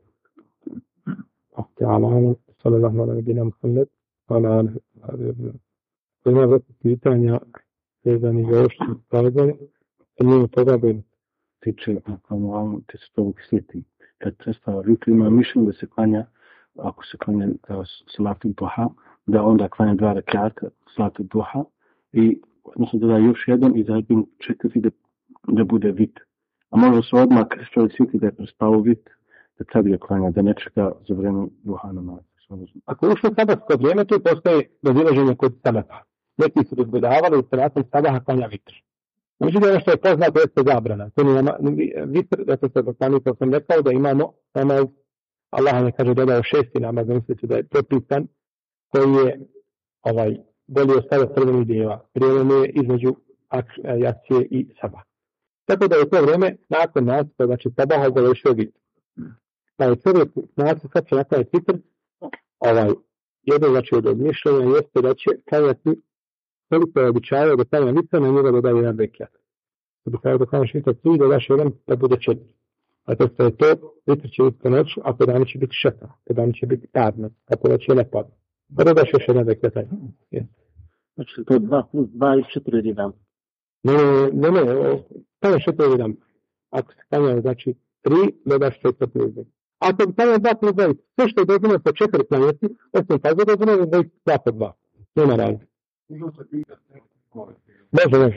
Ta'ala, sallallahu ala nabina Muhammed, ala ima vrsta pitanja vezani za ovo što su kazali, a njima toga bi tiče, te se to sjeti. Kad sestava vitri ima mišljenje da se klanja, ako se klanja salatu duha, da onda klanja 2 rekata salatu duha i odnosno da još jedan i zatim čekati da bude vit. A možda se odmah čovjek sjeti da je prespao vit, da tad ga klanja, da ne čeka za vrijeme duha namaza. Ako ušlo sabatsko vrijeme, tu postoji razilaženje kod sabata. Neki su dozvoljavali u salatom sabaha klanja vitr. Međutim, ono što je poznato jeste zabrana. To nije vitr, zato se poslanika sam rekao da imamo namaz, Allah ne kaže dodao 6. namaz, misleći da je propisan, koji je bolje ostavio crvenih dijela. Vrijeme je između jacije i sabah. Tako da je to vrijeme nakon nastupa, znači sabaha završio vitr. Pa je čovjek nastup sad će napraviti vitr, jedno znači od mišljenja jeste da će klanjati koliko je običajao da klanja vitr, na njega dodaje jedan rekiat. Običajao da klanjaš vitr 3, dodaš jedan da bude 4. A to što je to, vitr će biti po noću, a po danu će biti šetar, po danu će biti tarno, a po noći je lepad. Pa dodaš još jedan rekiat. Znači to 2 plus 2 i 4 jedan. Ne, klanjaš 4 jedan. Ako se klanja, znači 3, dodaš 4 jedan. Ako bi klanja 2 plus 2, sve što je dozvoljeno po 4 klanjati, osim tako je dozvoljeno da je 2 po 2. Nema razlike. Može.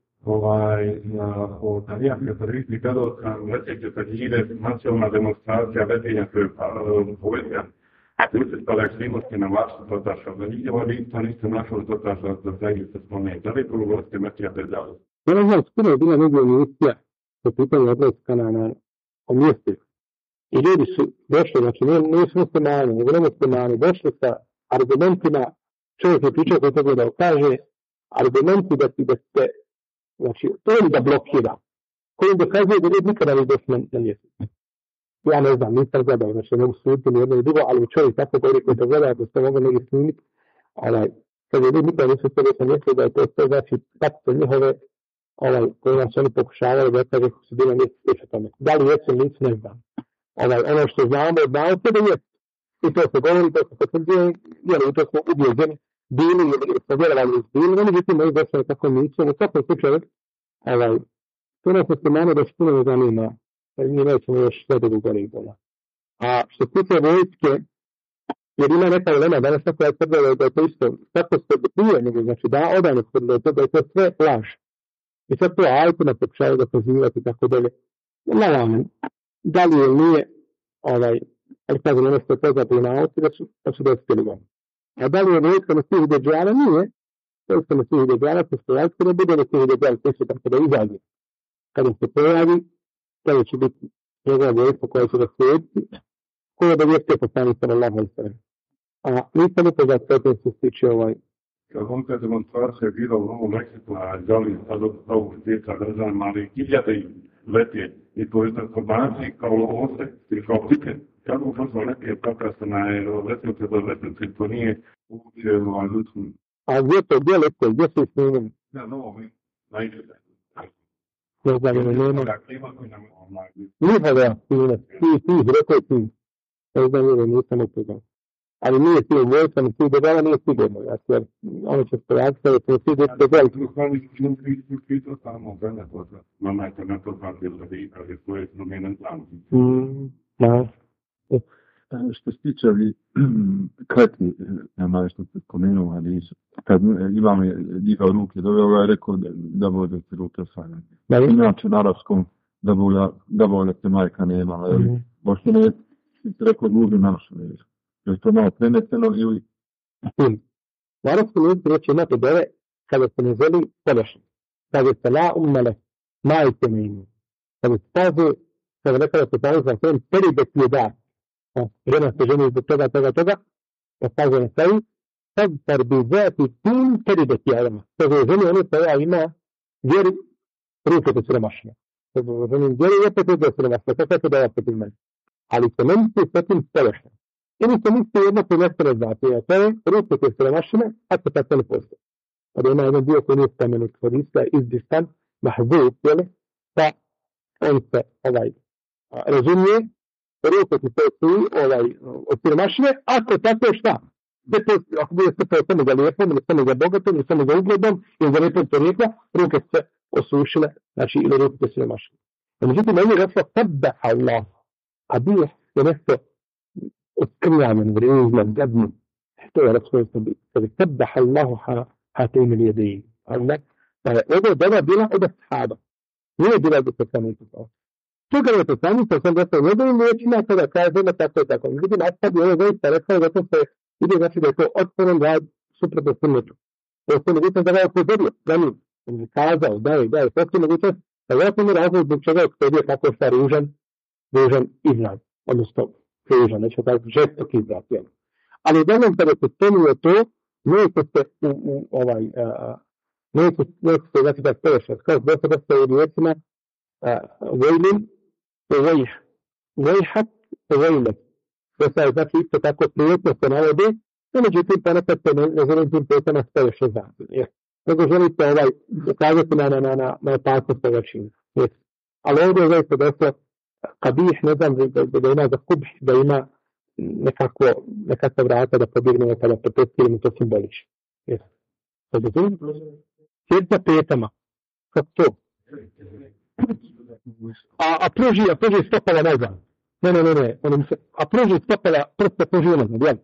O talijanske prvi kada sam leteće sa Čile, nacionalna demonstracija letenja koje je povezan. Učestale aktivnosti na maršu Totaša. Za njih to niste našli Totaša za zajednice spomene. Da li prugostite Metija državu? Ja ne znam, skoro je bila negdje emisija po pitanju odlaska o mjestu. I ljudi su došli, znači nisu muslimani, nego ne muslimani, došli sa argumentima, čovjek je pričao koji to gledao, kaže, argumenti da ste, znači, to je da blokira, koji dokazuje da ljudi nikada ne došli na mjesto. Ja ne znam, nisam gledao, znači ne mogu suditi ni jedno i drugo, ali čovjek tako govori koji to gleda, da ste mogu negdje snimiti, kad je ljudi nikada nisu sve došli na mjesto, da je to sve, znači, takve njihove, koje nam su oni pokušavali, da kaže kako su bili na mjestu sliče tome. Da li jesu ili nisu, ne znam. Ono što znamo od nauke da jesu. I to se govori, to se potvrđuje, jer u to smo ubjeđeni, bili ili smo vjerovali ili bili, no međutim, moji došli kako nisu, u svakom slučaju, to nas muslimane da što ne zanima, jer mi nećemo još sve do gore. A što se tiče vojske, jer ima neka ulema, danas tako je tvrdila da je to isto, tako se prije nego, znači da odavno tvrdila to, da je to sve laž. I sad to ajtima pokušaju da pozivati i tako dalje. Naravno, da li je nije, ali kažem, ono što je poznato u nauci, da su dospjeli goni. A da li je vojska na svih deđala? Nije. Vojska na svih deđala, postojanski ne bude na svih deđala, koji su tako da izađe. Kada se pojavi, kada će biti njegova vojska koja će da slijediti, koja da vijeste poslani sallallahu alejhi ve sellem. A nisam upoznat s tim se stiče Kakva demonstracija je bila u Novom Meksiku, a žali sad ovog svijeta državama, ali hiljade letje i to je informacije kao ose ili kao plike. Kako prošlo neke pakasana je letnice do letnice, to nije uopće ljudskom. A gdje letnice, gdje su snimili? Na Novom, najčešće. Ne znam, nema. Njihove aktivne, ti rekao ti. Ne znam, nisam upoznat. Ali nije svi vojska, ni svi dodala, nije sigurno. Jer ono će se reakcije, to svi dodala. Pitao samo žene to, mamajte na to kako da vi kaže svoje promjene zamci. Što se tiče kreti, nema što se spomenuo, ali kad imam digao ruke, doveo ga je rekao da bude se ruke osvajane. Inače na arapskom da bude se majka nema, možda ne rekao duži našu reći. Je to malo premeteno ili? U arapskom jeziku reći imate dove kada se ne želi podašnje. Kada se la ummele, majke ne ime. Kada se kaže, kada nekada se kaže za svojim peribet je da. Žena se ženi zbog toga, da kaže na kraju, sad par bi zeti tim peribet je adama. Kaže ženi ono koja ima vjeru, ruke te siromašne. Kaže ženi vjeru i opet je siromašne. Kako se da opet imaju. Ali se ne misli s tim podašnje. Ili se misli jedno prvenstveno značenje, a to je ruke te siromašine, a to tako ne postoje. Kada ima jedan dio koji nije spomenut kod Isla, izdistan, mahzub, pa on se razumije, ruke ti su od siromašine, ako tako je šta? Ako bude se samo za lijepom, ili samo za bogatom, ili samo za ugledom, ili za lijepom porijekla, ruke se osušile, znači ili ruke te siromašine. Međutim, on je rekao, tabbaha Allah, a bio je nešto otkrivljanjem, vriznom, gadnom. To je rekao što bi. Kada tabbaha Allahu hatim ili jedin. Ovo je dova bila od ashaba. Nije bila do poslanika. To kada je poslanika, sam rekao, njegovim riječima, kada kaže da tako je tako. Međutim, ashab je ovo zaista rekao, zato se ide znači da je to otvoren rad suprotno sunnetu. To je mogućnost da ga je upozorio, da mi kazao, da je to mogućnost, da je to razlog zbog čega je bio tako šta ružan izraz, odnosno ružan, nećemo tako žestok izraz. Ali uglavnom kada se spominje to, neće se znači da stoješa, kao da se u riječima vejlin, vejhat, vejlet. To se znači isto tako prijetno se navode, no međutim ponekad se ne želim tim prijetama stoješa znači. Nego želite ukazati na opasnost toga čina. Ali ovdje je zaista došlo kabih, ne znam da ima za kubih, da ima nekakva vrata da pobjegnemo kada protestiramo to simbolično. Sjedi sa petama. Kako to? A pruži stopala nazad. Ne. A pruži stopala prsta pruži nazad, jel?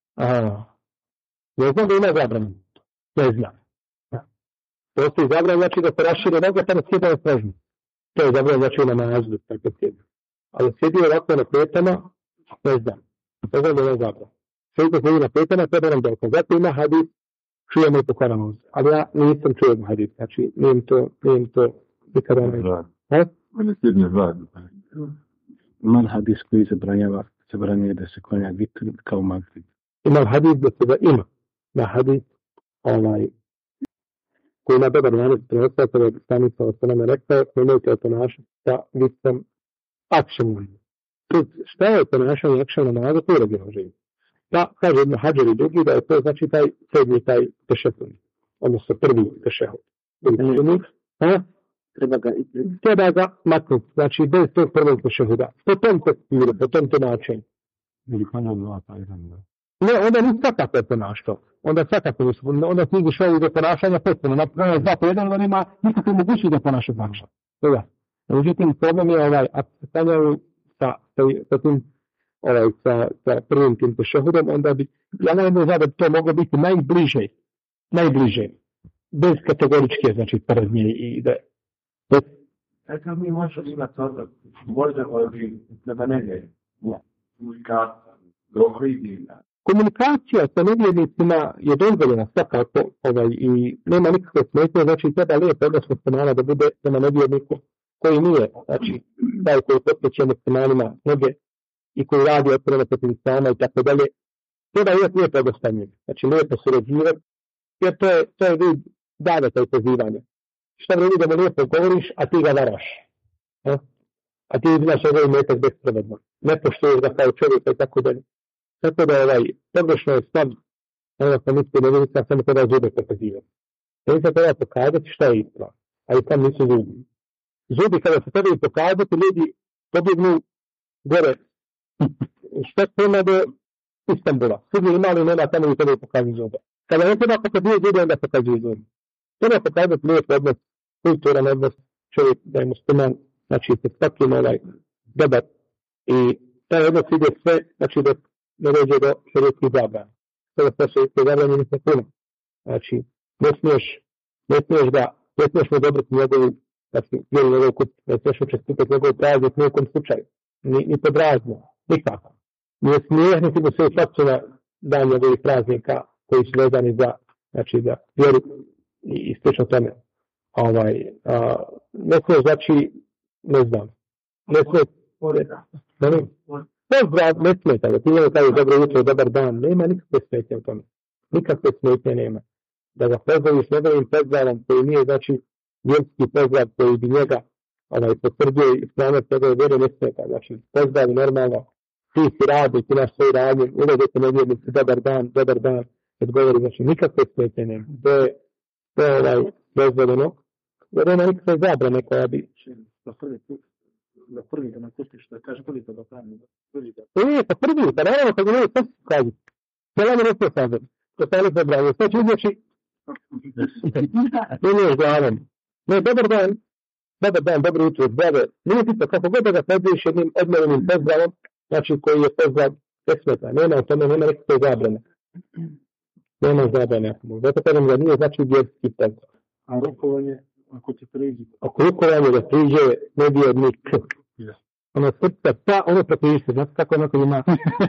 Ne znam da ima zabranu. Ne znam. Postoji zabrana, znači da se rašire noga pa ne sjeda na stražnju. To je zabrana, znači na nazadu, tako sjedi. Ali sjedi ovako na petama, ne znam. Ne znam da je zabrana. Sjedi na petama, treba nam dokaz. Zato ima hadis, čujemo i pokoramo se. Ali ja nisam čuo hadis, znači nijem to nikada ne. Mene sjednje vlad. Man hadis koji zabranjuje da se klanja vitr kao magrib. Ima hadis da se da ima. Na hadis koji ima dobar lanac prenosilaca kada je sami sa ostanama rekao, nemojte ponašati sa vitrom akšemom. Šta je ponašanje akšem namaza? To je rađeno živi. Da, kaže Ibn Hadžar i drugi da je to znači taj sedmi, taj tešehud, odnosno prvi tešehud. Treba ga maknuti, znači bez tog prvog tešehuda. Po tom tekstiru, po tom tumačenju. Ne, onda nisi svakako je ponaštao. Onda svakako nisu, onda ti ideš ovdje do ponašanja potpuno. Na dva po jedan, onda nema nikakve mogućnosti da ponašaš zakšan. Toga. Međutim, problem je ako se stanjaju sa tim sa prvim tim tešehudom, onda bi, ja ne znam da bi to moglo biti najbliže, bez kategoričke, znači prvnje i da. Kad mi možemo imati možda da ne gledaju, komunikacija sa nevjernicima je dozvoljena svakako i nema nikakve smetnje, znači treba lijepo odnosno muslimana da bude prema nevjerniku koji nije, znači taj koji potreće muslimanima noge i koji radi otvoreno protiv islama i tako dalje, treba uvijek lijepo odostanjiti, znači lijepo surađivati, jer to je vid daveta i pozivanja. Šta vredi da mu lijepo govoriš, a ti ga varaš, a ti znaš ovoj metak bespravedno, ne poštuješ ga kao čovjeka i tako dalje. Tako da pogrešno je stav, ono sam mislio da vidite, samo treba zube pokazivati. Jer se treba pokazati šta je ispravo, a i tam nisu zubi. Zubi kada se trebaju pokazati, ljudi pobjegnu gore, što prema do Istanbula. Svi imali nema tamo i trebaju pokazati zube. Kada ne treba pokazati zube, onda pokazuju zube. Treba pokazati lijep odnos, kulturan odnos, čovjek da je musliman, znači se svakim dobar i taj odnos ide sve, znači da ne dođe do šerijetskih zabrana. Sada sve šerijetske zabrane nisam puno. Znači, ne smiješ mu dobriti njegovu, znači, vjeru njegovu kutu, ne smiješ učestupiti njegovu praznik, nijekom slučaju, ni podrazno, nikako. Nije smiješ niti mu sve facu na dan njegovih praznika koji su vezani za, znači, za vjeru i slično tome. Ne smiješ, znači, ne znam, ne smiješ, pozdrav, ne smeta, da ti njemu kaže dobro jutro, dobar dan, nema nikakve smetnje u tome. Nikakve smetnje nema. Da ga pozdraviš njegovim pozdravom koji nije, znači, vjerski pozdrav koji bi njega potvrdio i ispravnost njegove vjere ne smeta. Znači, pozdrav normalno, ti si radi, ti naš svoj radnje, uvedete nevjernici, dobar dan, kad govori, znači, nikakve smetnje nema. To je dozvoljeno, jer nema nikakve zabrane koja bi... Na prvi da nakustiš, da kaže prvi to da pravim. Pa prvi, da naravno kad ne sve kaži. Selama ne sve kaži. To se ne bravo. Sve ću uzeti. Ne niješ glavom. Ne, dobar dan, dobro jutro, zdrave. Nije pita, kako god da ga pozdraviš jednim odmjerenim pozdravom, znači koji je pozdrav besmeta. Nema u tome, nema nekakve zabrane. Nema zabrane. Zato kažem da nije znači vjerski pozdrav. A rukovanje? Ako ti priđe. Ako rukovanje da priđe, ne bi od njih k. Ono srca, pa ono prepirište, znate kako onako ima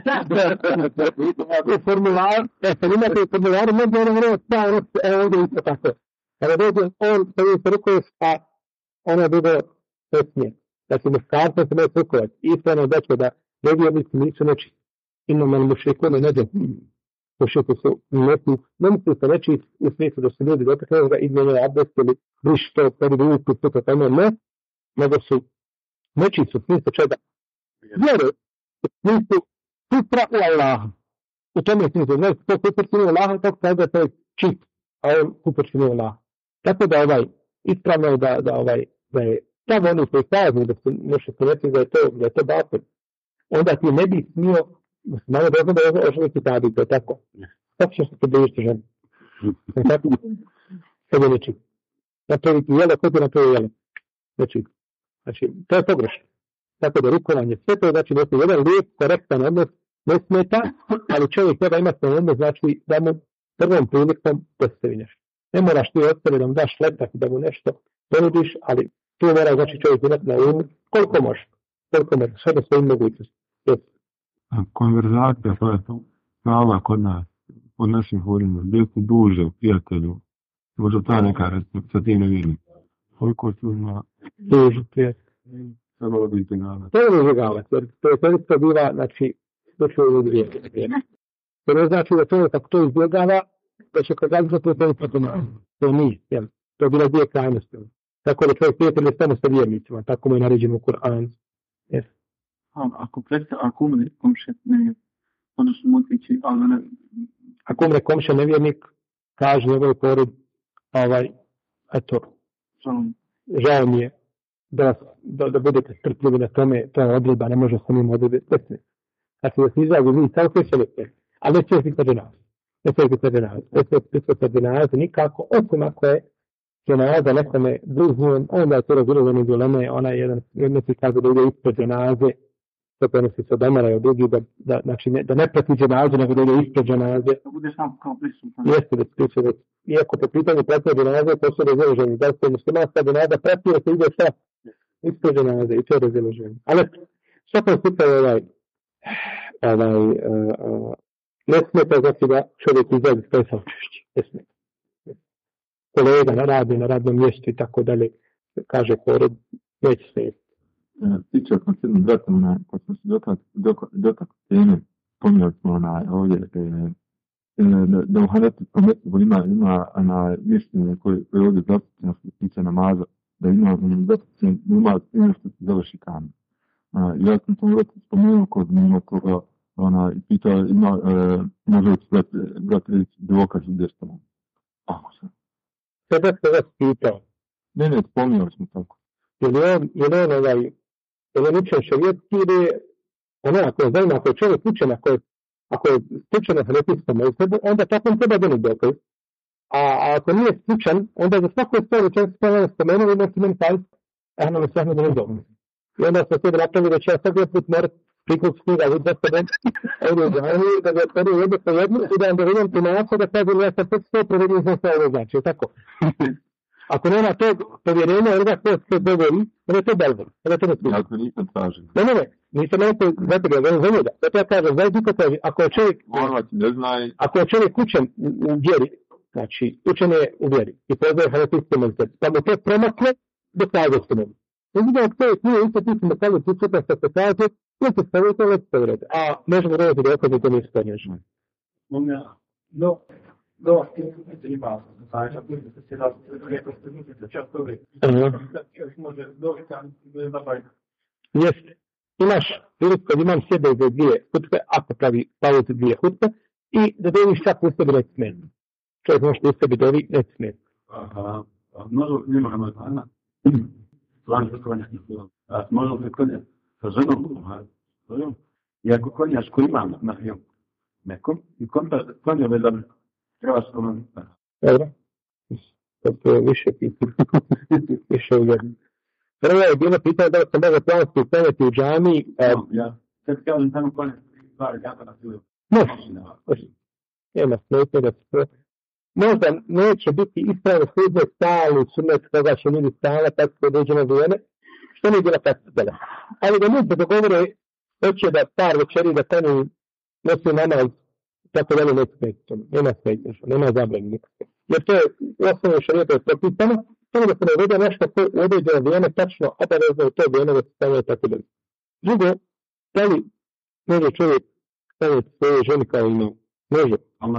formular, kad imate u formularu, možda ono vrlo pa, ovdje isto tako. Kada dođe on, se rukuješ, a ono drugo pesmije. Znači, muškarca se može rukovati. Ispravno dečko da nevjernici nisu neči. Imamo mušrikone, neđe. Mušriku su ne misli se neči u smislu da su ljudi dotakle da izmenjaju abdest ili briš to, prvi ruku, sutra tamo, ne, nego su neči su u smislu čega? Vjeru, u smislu sutra u Allaha. U tome je smislu, znači to kuprčinu u Allaha, to kada to je čist, a on kuprčinu u Allaha. Tako da ispravno je da je tamo oni koji kažu da su nešto suneti da je to batil. Onda ti ne bi smio, malo dozno da je oželiti tabi, to je tako. Kako ćeš se bližiti ženu? Tako? Kad je neči. Napraviti jelo, ko ti napravi jelo? Neči. Znači, to je pogrešno. Tako da rukovanje, sve to je znači da je jedan lijep, korektan odnos, ne smeta, ali čovjek treba imati odnos, znači da mu prvom prilikom postavi nešto. Ne moraš ti ostaviti da mu daš letak i da mu nešto ponudiš, ali tu mora znači čovjek imati na umu koliko može, sve do svojim mogućnosti. Konverzacija, to je to prava kod nas, od naših volima, gdje su duže, prijatelju, možda ta neka sa tim ne vidim. Koliko su ima duže prijatelju? trebalo bi izbjegavati. To je izbjegavati, jer to biva, znači, slučaju dvije. To ne znači da čovjek ako to izbjegava, da će kod različa to je protiv nas. To nije, jel? To je bila dvije krajnosti. Tako da čovjek prijatelj samo sa vjernicima, tako mu je naređeno u Kur'anu. Yes. Ako umre komšija nevjernik, odnosno mutići, ali ne... Ako umre komšija nevjernik, kaže njegov porod, eto, žao mi je da budete strpljivi na tome, to je odredba, ne može se mimo odredbe desne. Znači da se izrazi vi samo sve, ali ne će biti dženaze. Ne će biti dženaze nikako, osim ako je dženaza nekome drugom, onda je to razilaženje dileme, ona je jedan si kaže da ide ispred dženaze, to prenosi se od Omara i od drugih, znači da ne prati dženaze, nego da ide ispred dženaze. Da bude samo kao prisutan. Jeste da se prisutan. Iako po pitanju pratio dženaze, to su razilaženje. Da se muslimanska dženaza pratio se ide šta? Ispred dženaze i to je razilaženje. Ali svakom slučaju ne smeta znači da čovjek izađe s svoje saučešće. Ne smeta. Kolega na radnom mjestu i tako dalje, kaže pored, neće se jesti. Tiče kod jednom vratom, kad smo se dotak teme, pomijali smo ovdje, da u Hanetu prometu ima mišljenje koje ovdje zapisano što se tiče namaza, da ima zapisano namaz prije što se završi kamen. Ja sam to vrati spomenuo kod mimo toga, pitao, može li brat reći dokaz gdje što nam? Ako sam. Sada se vas pitao. Ne, spominjali smo tako. Je li on učen šarijetski ili ako je zajedno, ako je čovjek učen, ako je slučan na hanefijskom mezhebu, onda tako on treba donijeti dokaz. A ako nije slučan, onda za svako stvari čovjek se spomenuo ima si meni Ahmed i Sahmed ne dobro. I onda smo sve napravili da će ja sad put morati prikupiti knjiga od zastaven, da ga otvori jedno po jednu i da onda vidim tumača da kažem ja sam sve provedim za sve ovo znači, tako. Ako nema tog povjerenja, onda ko se dogodi, onda je to belbol. Ako nisam tražen. Nisam neko, zato ga velim za njega. Zato ja kažem, ako je čovjek učen u vjeri, znači učen je u vjeri i poznaje hanefijski mezheb, pa mu to promakne, dokazao se nema. Znači ako čovjek nije isto pismo kaže, ti sutra što se kaže, ne se stavio to već se vrede. A možemo raditi dokaz da to nije stanješno. Ti ima, znači, ako se sjeda, rekao ste, mislite, často uvijek, može dobiti, ali zabaviti. Jeste. Imaš, vidjeti kad imam sjede za dvije hutbe, ako pravi pauzu dvije hutbe, i da doviš čak u sebi neći smeti. Čovjek može u sebi dovi neći smeti. Možda nema Ramadana, plan za klanjanje, možda se klanja sa ženom, i ako klanjaš ko imam na film nekom, i klanja bez zabreku. Treba se ponoviti. Dobro. To je više uvjerno. Prvo je bilo pitanje da se može planski ustaviti u džami. Ja. Sad kažem tamo klanjati stvari, kako na filmu. Može. Nema smetje da se možda neće biti ispravno sudne stali sunet koga će ljudi stala tako da dođe na vrijeme, što nije bila praktika. Ali da ljudi dogovore hoće da par večeri da tamo nosi namaz tako da nema smetnje, nema zabrani nikakve. Jer to je u osnovu šarijeta je propisano, samo da se ne uvede nešto koje u određeno vrijeme tačno obavezno u to vrijeme da se stavlja tako dalje. Drugo, da li može čovjek staviti svoje ženi kao ime? Može.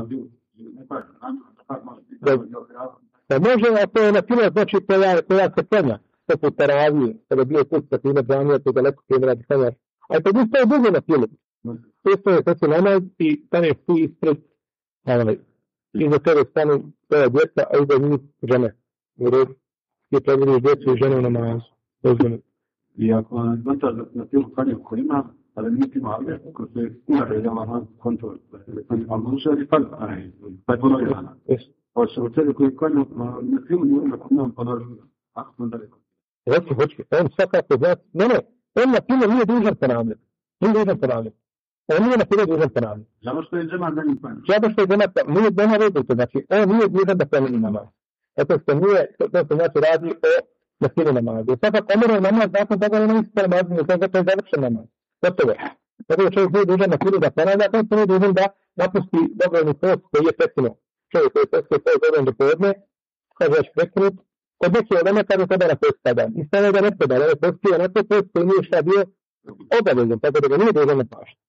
Da može, a to je na primjer znači koja se klanja, poput taravije, kada je bio put sa time džamija, to je daleko prije radi klanjaš. A i to bi stoje dugo na primjer. Isto je sad se namaz i staneš ti ispred, iza tebe stanu tvoja djeca, a iza njih žene. U redu. I predvidiš djecu i žene u namazu. I ako znaš na tilu klanju koji ima, ali niti ima, ako se umare da ima kontrol, a može li pa je ponovio dana. Pa se u celi koji klanju na tilu nije ima kod nam ponovio. Ako smo daleko. Hoće. On svakako znači, on na tilu nije dužan ponavljati. On nije na primjer dužan ponavljati. Zato što je džemat da nije ponavljati. Zato što je džemat, nije džemat redite, znači on nije dužan da ponavlja namaz. Eto što nije, to se znači radi o nasilu namazu. Sada pomero namaz, nakon toga nema isto namazu, zato to je završen namaz. Gotovo. Zato da čovjek nije dužan nasilu da ponavlja, to je dužan da napusti dobrovni post koji je prekinuo. Čovjek koji je postao svoj dobrovni do podne, kaže već prekinut, Kod neki uleme kaže treba na post tada. I stane da ne treba, ne posti, a na to post koji nije šta bio obavezan, tako da ga nije dužan na pašta.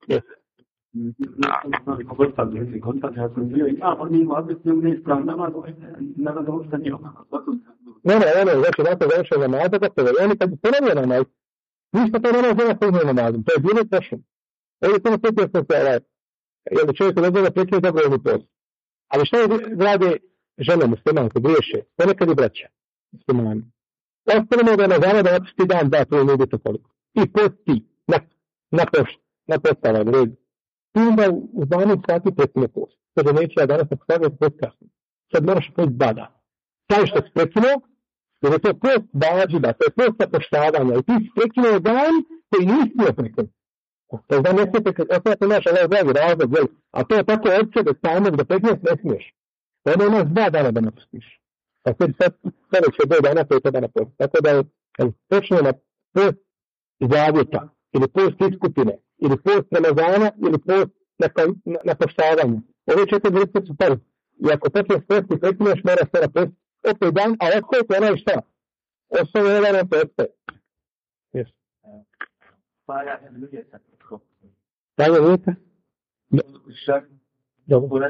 Ne, znači nakon završenja namaza, gotovo. I oni kad ponovio namaz, ništa to ne može na ponovio namazom, to je bilo prošlo. Ovdje samo petio sam se, jer čovjek ne zove petio dobrovoljni post. Ali što rade žene muslimanke, griješe, ponekad i braća muslimani. Ostavimo da je na zana da opusti dan, da, to je nije koliko. I posti na postava, u redu. I onda u 12 sati prekine post. Sada neće, ja danas ako stavljati post kasno. Sad moraš post bada. Taj što si prekinuo, jer je to post bađiba, to je post zapoštavanja. I ti si prekinuo dan koji nisi smio prekinuti. To je da ne smijete, osnovno naš dragi razlog, a to je tako od sebe samog da prekineš ne smiješ. Onda imaš 2 dana da napustiš. A sad sljedeće 2 dana koji treba napustiš. Tako da je počne na post zavjeta, ili post iskupine, ili post Ramazana, ili post napoštavanja. Ove 4 vrste su prvi. I ako počneš post i prekineš, moraš se napustiti opet dan, a ostaje to onaj šta? Osnovno je da to ostaje. Jesu. Dalje vidite? Dobro.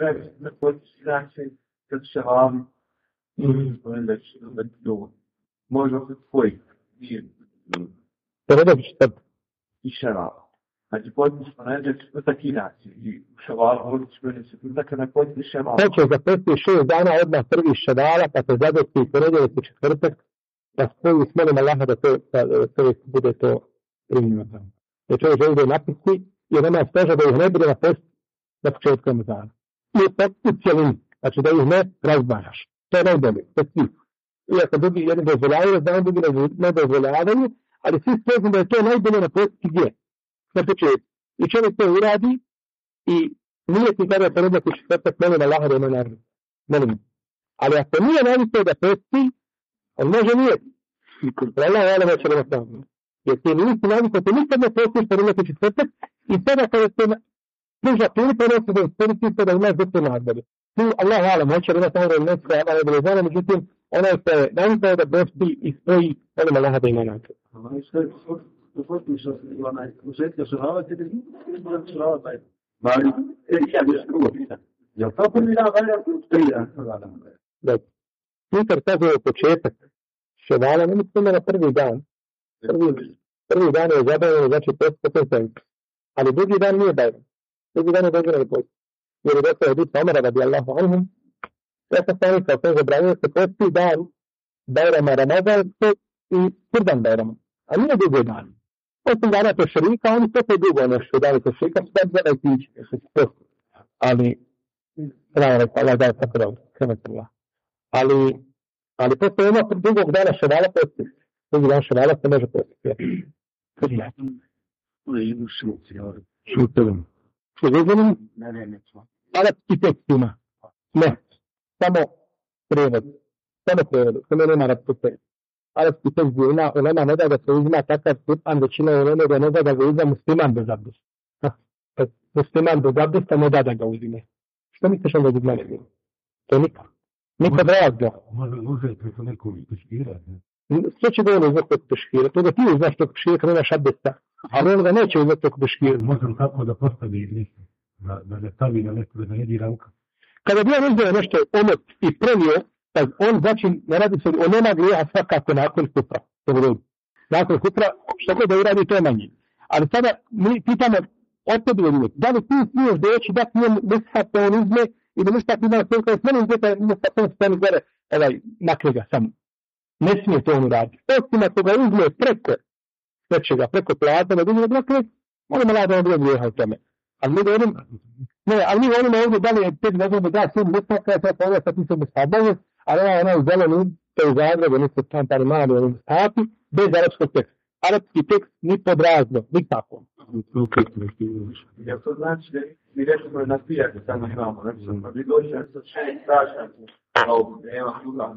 Možda se tvoj Dobro ću sad. i šarava. Znači, pojediš ponedjeljak četvrtak i naći. I šavala, voliš mene četvrtak, ne pojediš šavala. Hoćeš da postiš 6 dana odmah prvi šavala, pa se zadesi ponedjeljak i četvrtak, da spoju s molim Allaha da čovjek bude to primljeno tamo. Da čovjek želi da je napisti i nema steža da ih ne bude na post na početku Ramazana. I u cijelini, znači da ih ne razbaraš. To je najbolje, to je svi. Iako drugi jedni dozvoljavaju, znam drugi ne dozvoljavaju, ali svi spoznam da je to najbolje na posti gdje? Na početku. I čovjek to uradi i nije ti kada je ponedjeljak i četvrtak molim Allaha da je ne nagradi. Molim. Ali ako nije navikao da posti, on može nijeti. Allah je Allah večer nastavno. Jer ti nisi navikao, ti nikad ne postiš ponedjeljak i četvrtak i sada kada se pruža prilika nosi da iskoristite da imaš doktor nagrade. Tu Allah je Allah večer nastavno ili neće da je Allah obilezana, međutim, onaj se je navikao da posti i stoji molim Allaha da ima nagrade. Usjetio šaravati ili ne šaravati? Ja bih drugo pitanje. Jel to prvi dan valja tri dana? Da. Peter kaže u početak ševala, ne mislim na prvi dan. Prvi dan je zabavljeno, znači post. Ali drugi dan nije bajran. Drugi dan je dozvoljeno post. Jer je došao hadis Omara radijallahu anhu. Ja sam stani kao to zabranio se posti dan bajrama Ramazanskog i Kurban bajrama. A nije drugi dan. 8 dana to šerika, oni to dugo nešto dali to šerika, su sad zada i tiče. Ali, Allah da je tako dobro, kremetila. Ali posto ima drugog dana ševala posti. Drugi dan ševala se može postiti. Idu šuci, ali. Šutelim. Šutelim? Ne. Arapski tekst ima. Ne. Samo prevod. Samo nema arapski tekst. Arapski tekst gdje ima ulema ne da se uzima takav Kur'an, većina ulema da ne da ga uzima musliman bez abdesta. Musliman bez abdesta ne da ga uzime. Što misliš onda od mene? To je nikad. Nikad razga. Može preko nekog teškirati. Sve će da on uzeti od teškira. To da ti uznaš tog teškira kad nemaš abdesta. Ali on ga neće uzeti tog teškira. Možem tako da postavi nešto. Da ne stavi na nešto, da ne jedi ranka. Kada bi on uzeo nešto omot i prenio, on znači ne radi se, on nema grijeha svakako nakon kufra. Nakon kufra, što god da uradi, to je manje. Ali sada mi pitamo od tebi uvijek, da li ti smiješ doći, da ti je mishat da on uzme i da mishat ima sve koje smjene uzmete, mishat da on stane gore, makne ga samo. Ne smije to on uraditi. Osim ako ga uzme preko nečega, preko plata, da uzme dakle, on ima da on bude grijeha u tome. Ali mi govorim, ali mi govorimo ovdje da li je tek nezgodno da sve muslaka, sad povijek sa tisom mushabove, ali ona u zelenu, to je u Zagrebu, nisu tam pari mali, oni mushabi, bez arapskog teksta. Arapski tekst ni pod razlog, nikako. Jer to znači da mi recimo na pijake samo imamo, recimo, pa bi došli sa 6 strašanci, nema druga,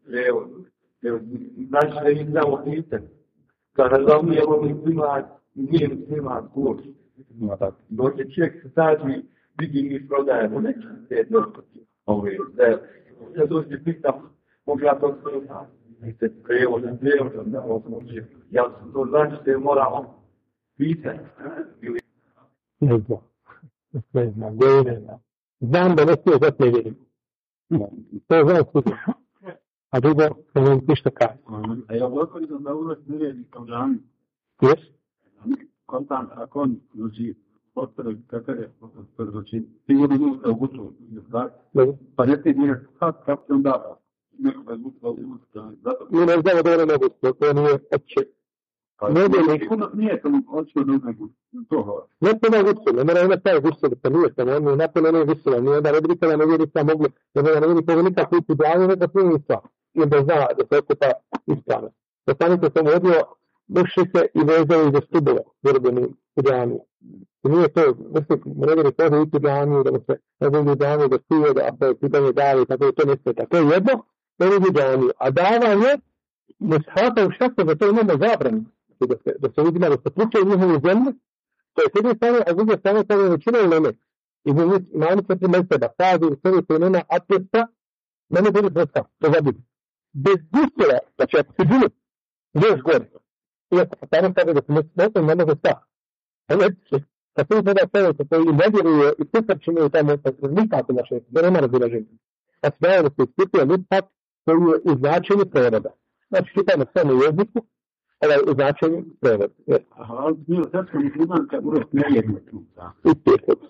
znači da im znamo pitanje. Kada razumijemo nije musliman kurs. Dođe čovjek se sađi, vidi mi prodajemo neki te doškoći. Da dođe pitam, Pogleda to sluha. I se prijevod, ja to znači da moramo pitati. Ne znam, govore. Znam da ne smije da ne vidim. To znam služiti. A drugo, ne znam ništa kaže. A ja ovako sam da uvijek ne vidi kao džami. Jes? Kontan, ako on dođi, potpuno kakav je, dođi, ti je bilo da ugutu, pa ne ti nije kako se onda neko bez ugutu, zato... Mi ne znamo da ne ugutu, to nije opće. Nije to, on će da nego toho. Ne to ne ugutu, ne mora imati taj ugutu, pa nije sam, on je napolje ne visila, nije onda ne bi nikada ne vidi sam mogli, ne vidi povrnika koji su dlani, ne da su nisla. I onda zna da se okupa ispravno. Poslanik sam vodio mušike i vezali za stubove, vjerovljeni u džaniju. I nije to, mredili to u džaniju, da mu se vezali u džaniju, da stuje, da ako je pitanje dali, tako da to ne smeta. To je jedno, da je u džaniju. A davanje, ne shvata u šaku, da to imamo zabranu. Da se vidimo, da se puče u njihovu zemlju, to je s jedne strane, a s druge strane to je većina uleme. I imamo se primjer seba, kaže u sebi koji nema atesta, mene bude prostav, to zabudi. Bez gustila, znači ako si bilo, još gore. Iako tamo kaže da se ne može staviti. Kad se sada čovjeka koji ne vjeruje i suprčinuje tamo, nikako naše, da nema razilaženja. A sve da se ispituje lipak koji je u značenju prevoda. Znači, čitamo sve na jeziku, u značenju prevoda. Ali bilo srpsko muslimanka uvijek ne jedno tu. I pjetog.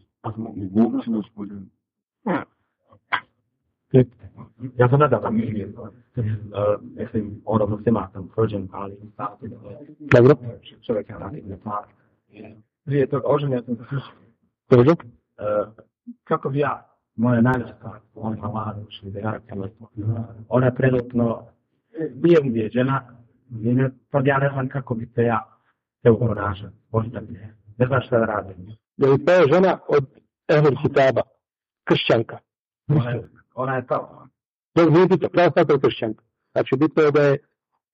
Ja sam nadal mislim, ono muslima sam rođen, ali Dobro. čovjek je radi na par. Prije toga oženio sam se Dobro. kako bi ja, moja najveća stvar, ona je mlada, ona je trenutno nije ubijeđena, sad ja ne znam kako bi se ja ponašao, postavljeno. Ne znam šta da radim. Da je ta žena od Ehlul Kitaba, kršćanka. Ona je to. Dok nije bitno, pravo svakog kršćanka. Znači, bitno je da je,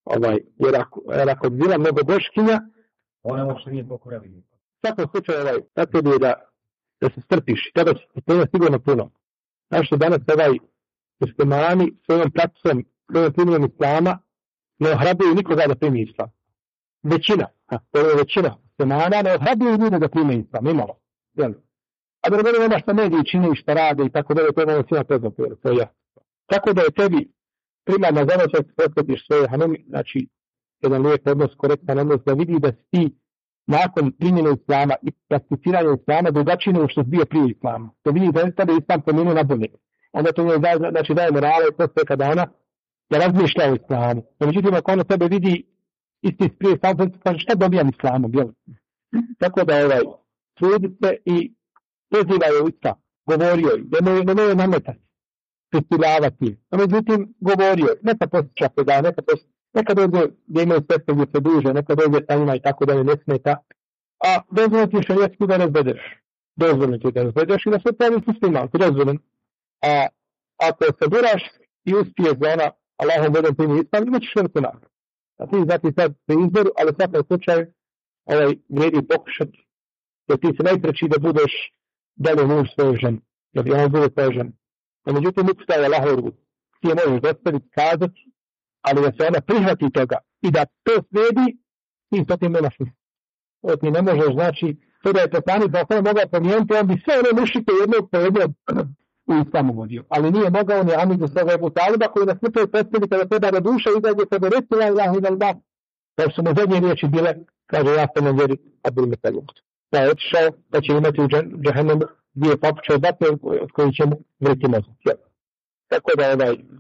jer ako bila mnogoboškinja, ona uopšte nije pokoreli. u svakom slučaju, tako je da se strpiš, tada će se prema sigurno puno. Znači što danas muslimani svojom praksom, svojom primjenom islama, ne ohrabuju nikoga da primi islam. Većina muslimana ne ohrabuju ljude da prime islam, imamo. A da ne govorimo ono što mediji čine i što rade i tako dalje, to je ono svima poznato, to je jasno. Tako da je tebi primarna zadaća da posvetiš svoje hanumi, znači jedan lijep odnos, korektan odnos, da vidi da si ti nakon primjene islama i prakticiranja islama drugačije nego što si bio prije islama. To vidi da je tada islam promijenio na bolje. Onda to daje morale i posle kada ona da razmišlja o islamu. Međutim, ako ona tebe vidi isti prije islamu, kaže šta dobijam islamom, jel? Tako da trudi se i pozivaj je u islam, govorio je, nemoj je nametati, prisiljavati. A međutim, govorio je, neka posjeća da, neka dođe gdje imaju sredstvo gdje se duže, neka dođe sa njima i tako da ne smeta. A dozvoljno ti šarijetski da razvedeš. Dozvoljno ti da razvedeš i da se pravi sistema, dozvoljno. A ako se duraš i uspiješ za ona Allahom vodom primi islam, imat ćeš veliku nagradu. A ti znati sad na izboru, ali u svakom slučaju vredi pokušati. Jer ti se najpreći da budeš dalje muž svoje žene. Jer je on bude svoje žene. A međutim, upustaje Allahov ruku. Ti je možeš dostaviti, kazati, ali da se ona prihvati toga i da to slijedi, ti to ti nemaš ništa. To ti ne možeš, znači, to da je poslanik da sam mogao promijeniti, on bi sve one mušike jednog po jednog u islamu vodio. Ali nije mogao, on je Amid svoga Ebu Taliba koji nas smrtuje predstaviti kada treba da duša izađe kada reći la ilaha illallah. Da su mu zadnje riječi bile, kaže ja sam na vjeri Abdul Metalum. Da je otišao, da će imati u džahennemu dvije papuče od vatre od koji će mu vriti mozak. Tako da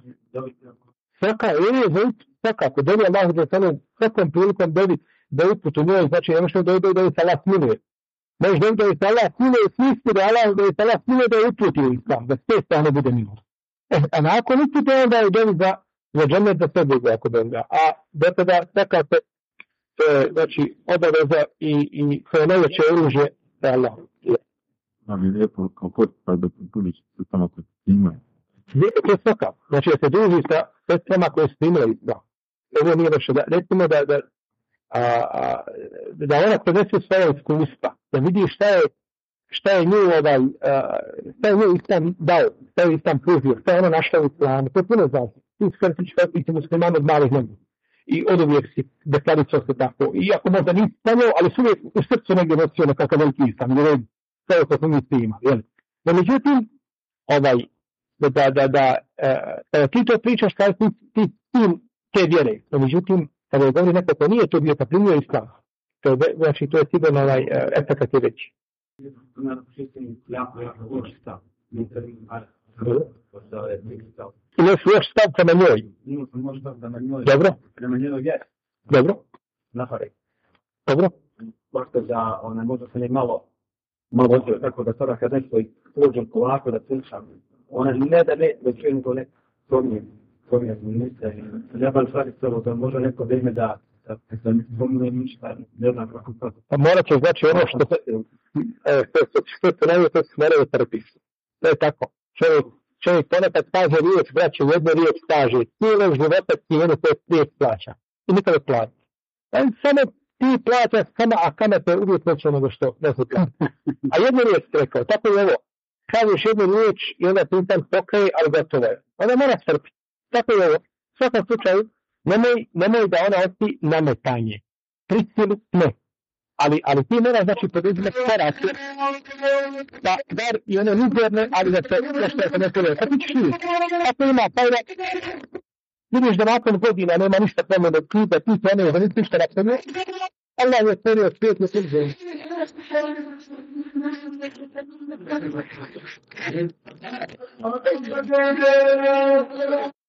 svakako, dobi Allah za sanom, svakom prilikom dobi da uputu njoj, znači ne možemo da je se Allah smiluje. Možda da je se Allah smiluje u smislu da je se Allah smiluje da je uputi u islam, da s te strane bude milo. A nakon upute onda je dobi za džennet za sve drugo ako dobi. A do tada svakako znači obaveza i koje najveće oružje za Allah. Ali lijepo kao potipa da budiš se samo kod ima. Lijepo je svakako. Znači da se druži sa sestrama koje su imali islam. Ovo nije loše. Recimo da ona prenese svoje iskustva, da vidi šta je nju islam dao, šta je islam pružio, šta je ona našla u islamu, to je puno znači. ti si musliman od malih nogu. I od uvijek si deklaricao se tako. Iako možda nisi stanio, ali su uvijek u srcu negdje nosio nekakav veliki islam. Jer sve to smo mi svi imali. Jel? No, međutim, ti to pričaš kada ti te vjere. No, međutim, kada je govori neko ko nije to bio, pa primio islam. Znači, to je sigurno efekat je veći. I još stav prema njoj. Dobro. Prema njoj je. Dobro. Nahare. Dobro. Pošto da ona možda se ne malo ođe, tako da sada kad nešto uđem polako da pričam, ona ne da ne, već čujem to ne, to mi je misle. Ja bih stvari prvo, da može neko vrijeme da mi spominje ništa, ne znam kako to. Pa morat će, znači ono što se najbolje, to se moraju trpiti. To je tako. Čovjek ponekad kaže riječ, braće, jednu riječ kaže, cijelo života cijenu to riječ plaća. I nikada plaća. Samo ti plaćaš a kamate uvijek neće nego što ne se plaća. A jednu riječ rekao, tako je ovo. Kažeš jednu riječ i onda pintan pokraje, ali gotovo je. Onda mora trpiti. Tako je ovo. U svakom slučaju, nemoj da ona osti nametanje. Prisilu ne. Ali ti moraš znači poduzimati korake da dar i one mizerne, ali da se nešto je ne tebe. Kad ti ćeš vidjeti? Ako ima fajra, vidiš da nakon godina nema ništa promjene, da ti se ne nisi ništa napravio, Allah je stvorio svijet na svim zemlji.